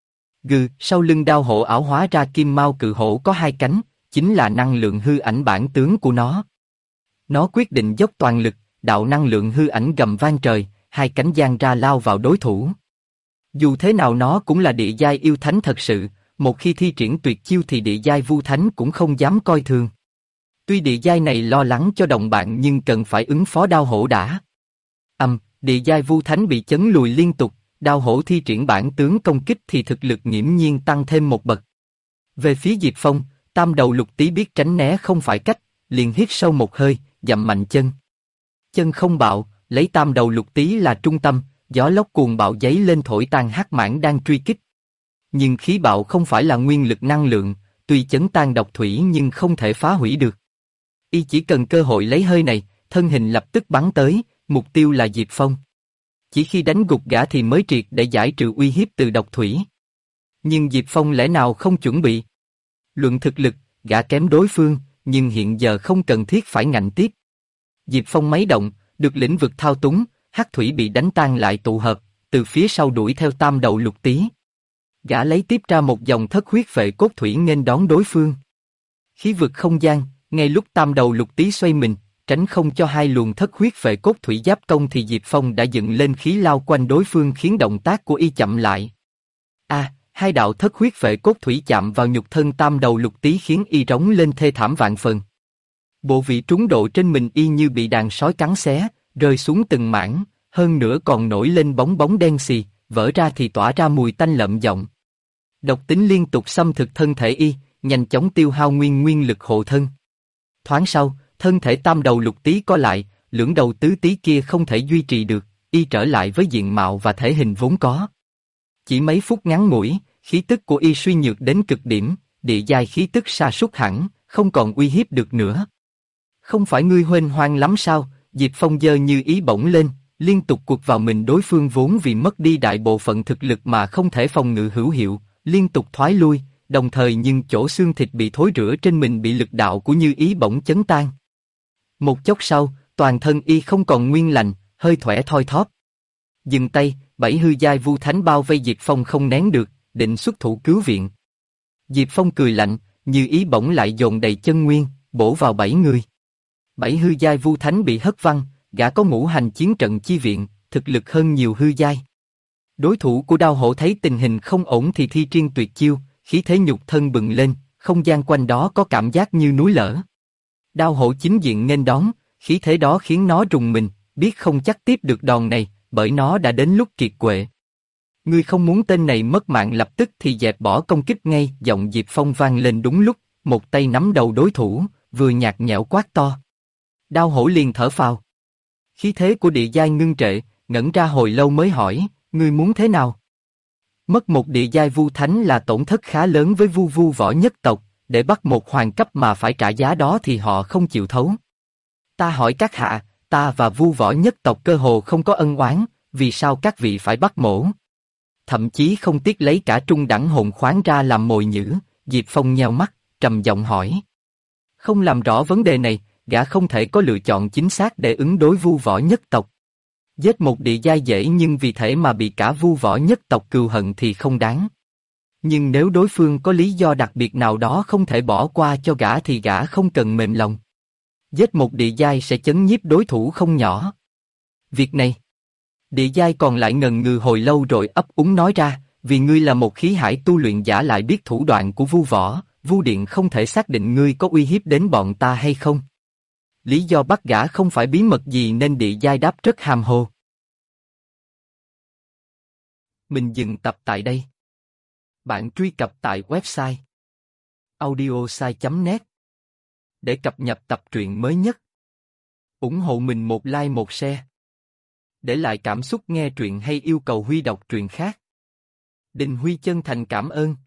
Sau lưng đao hổ ảo hóa ra kim mao cự hổ có 2 cánh, chính là năng lượng hư ảnh bản tướng của nó. Nó quyết định dốc toàn lực, đạo năng lượng hư ảnh gầm vang trời, 2 cánh giang ra lao vào đối thủ. Dù thế nào nó cũng là địa giai yêu thánh thật sự, một khi thi triển tuyệt chiêu thì địa giai vu thánh cũng không dám coi thường. Tuy địa giai này lo lắng cho đồng bạn nhưng cần phải ứng phó đao hổ đã. Địa giai vu thánh bị chấn lùi liên tục, đao hổ thi triển bản tướng công kích thì thực lực nghiễm nhiên tăng thêm một bậc. Về phía Diệp Phong, tam đầu lục tý biết tránh né không phải cách, liền hít sâu một hơi, dậm mạnh chân. Chân không bạo, lấy tam đầu lục tý là trung tâm, gió lốc cuồng bạo giấy lên thổi tan hắc mãng đang truy kích. Nhưng khí bạo không phải là nguyên lực năng lượng, tuy chấn tan độc thủy nhưng không thể phá hủy được. Y chỉ cần cơ hội lấy hơi này, thân hình lập tức bắn tới, mục tiêu là Diệp Phong. Chỉ khi đánh gục gã thì mới triệt để giải trừ uy hiếp từ độc thủy. Nhưng Diệp Phong lẽ nào không chuẩn bị? Luận thực lực, gã kém đối phương, nhưng hiện giờ không cần thiết phải ngạnh tiếp. Diệp Phong máy động, được lĩnh vực thao túng, hắc thủy bị đánh tan lại tụ hợp, từ phía sau đuổi theo tam đầu lục tý. Gã lấy tiếp ra một dòng thất huyết phệ cốt thủy nghênh đón đối phương. Khí vực không gian, ngay lúc tam đầu lục tý xoay mình, tránh không cho hai luồng thất huyết phệ cốt thủy giáp công thì Diệp Phong đã dựng lên khí lao quanh đối phương khiến động tác của y chậm lại. Hai đạo thất huyết phệ cốt thủy chạm vào nhục thân tam đầu lục tý khiến y rống lên thê thảm vạn phần. Bộ vị trúng độ trên mình y như bị đàn sói cắn xé, rơi xuống từng mảng, hơn nữa còn nổi lên bóng bóng đen xì, vỡ ra thì tỏa ra mùi tanh lợm giọng. Độc tính liên tục xâm thực thân thể y, nhanh chóng tiêu hao nguyên lực hộ thân. Thoáng sau, thân thể tam đầu lục tý co lại, lưỡng đầu tứ tý kia không thể duy trì được, y trở lại với diện mạo và thể hình vốn có. Chỉ mấy phút ngắn ngủi, khí tức của y suy nhược đến cực điểm, địa giai khí tức sa sút hẳn, không còn uy hiếp được nữa. Không phải ngươi huênh hoang lắm sao? Diệp Phong giơ như ý bổng lên, liên tục quật vào mình đối phương vốn vì mất đi đại bộ phận thực lực mà không thể phòng ngự hữu hiệu, liên tục thoái lui, đồng thời nhưng chỗ xương thịt bị thối rữa trên mình bị lực đạo của như ý bổng chấn tan. Một chốc sau, toàn thân y không còn nguyên lành, hơi thỏe thoi thóp. Dừng tay, 7 hư giai vu thánh bao vây Diệp Phong không nén được, định xuất thủ cứu viện. Diệp Phong cười lạnh, như ý bổng lại dồn đầy chân nguyên, bổ vào 7 người. 7 hư giai vu thánh bị hất văng, gã có ngũ hành chiến trận chi viện, thực lực hơn nhiều hư giai. Đối thủ của Đao Hổ thấy tình hình không ổn thì thi triển tuyệt chiêu, khí thế nhục thân bừng lên, không gian quanh đó có cảm giác như núi lở. Đao Hổ chính diện nghênh đón, khí thế đó khiến nó rùng mình, biết không chắc tiếp được đòn này, bởi nó đã đến lúc kiệt quệ. Ngươi không muốn tên này mất mạng lập tức thì dẹp bỏ công kích ngay. Giọng Diệp Phong vang lên đúng lúc, một tay nắm đầu đối thủ, vừa nhạt nhẽo quát to. Đao Hổ liền thở phào. Khí thế của địa giai ngưng trệ, ngẩn ra hồi lâu mới hỏi, ngươi muốn thế nào? Mất một địa giai vu thánh là tổn thất khá lớn với vu võ nhất tộc, để bắt một hoàng cấp mà phải trả giá đó thì họ không chịu thấu. Ta hỏi các hạ, ta và vu võ nhất tộc cơ hồ không có ân oán, vì sao các vị phải bắt mổ? Thậm chí không tiếc lấy cả trung đẳng hồn khoáng ra làm mồi nhử. Diệp Phong nheo mắt, trầm giọng hỏi. Không làm rõ vấn đề này, gã không thể có lựa chọn chính xác để ứng đối vu võ nhất tộc. Giết một địa giai dễ nhưng vì thể mà bị cả vu võ nhất tộc cừu hận thì không đáng. Nhưng nếu đối phương có lý do đặc biệt nào đó không thể bỏ qua cho gã thì gã không cần mềm lòng. Giết một địa giai sẽ chấn nhiếp đối thủ không nhỏ. Việc này, địa giai còn lại ngần ngừ hồi lâu rồi ấp úng nói ra, vì ngươi là một khí hải tu luyện giả lại biết thủ đoạn của vu võ, vu điện không thể xác định ngươi có uy hiếp đến bọn ta hay không. Lý do bắt gã không phải bí mật gì nên địa giai đáp rất hàm hồ. Mình dừng tập tại đây. Bạn truy cập tại website audiosai.net để cập nhật tập truyện mới nhất. Ủng hộ mình một like một share. Để lại cảm xúc nghe truyện hay yêu cầu Huy đọc truyện khác. Đình Huy chân thành cảm ơn.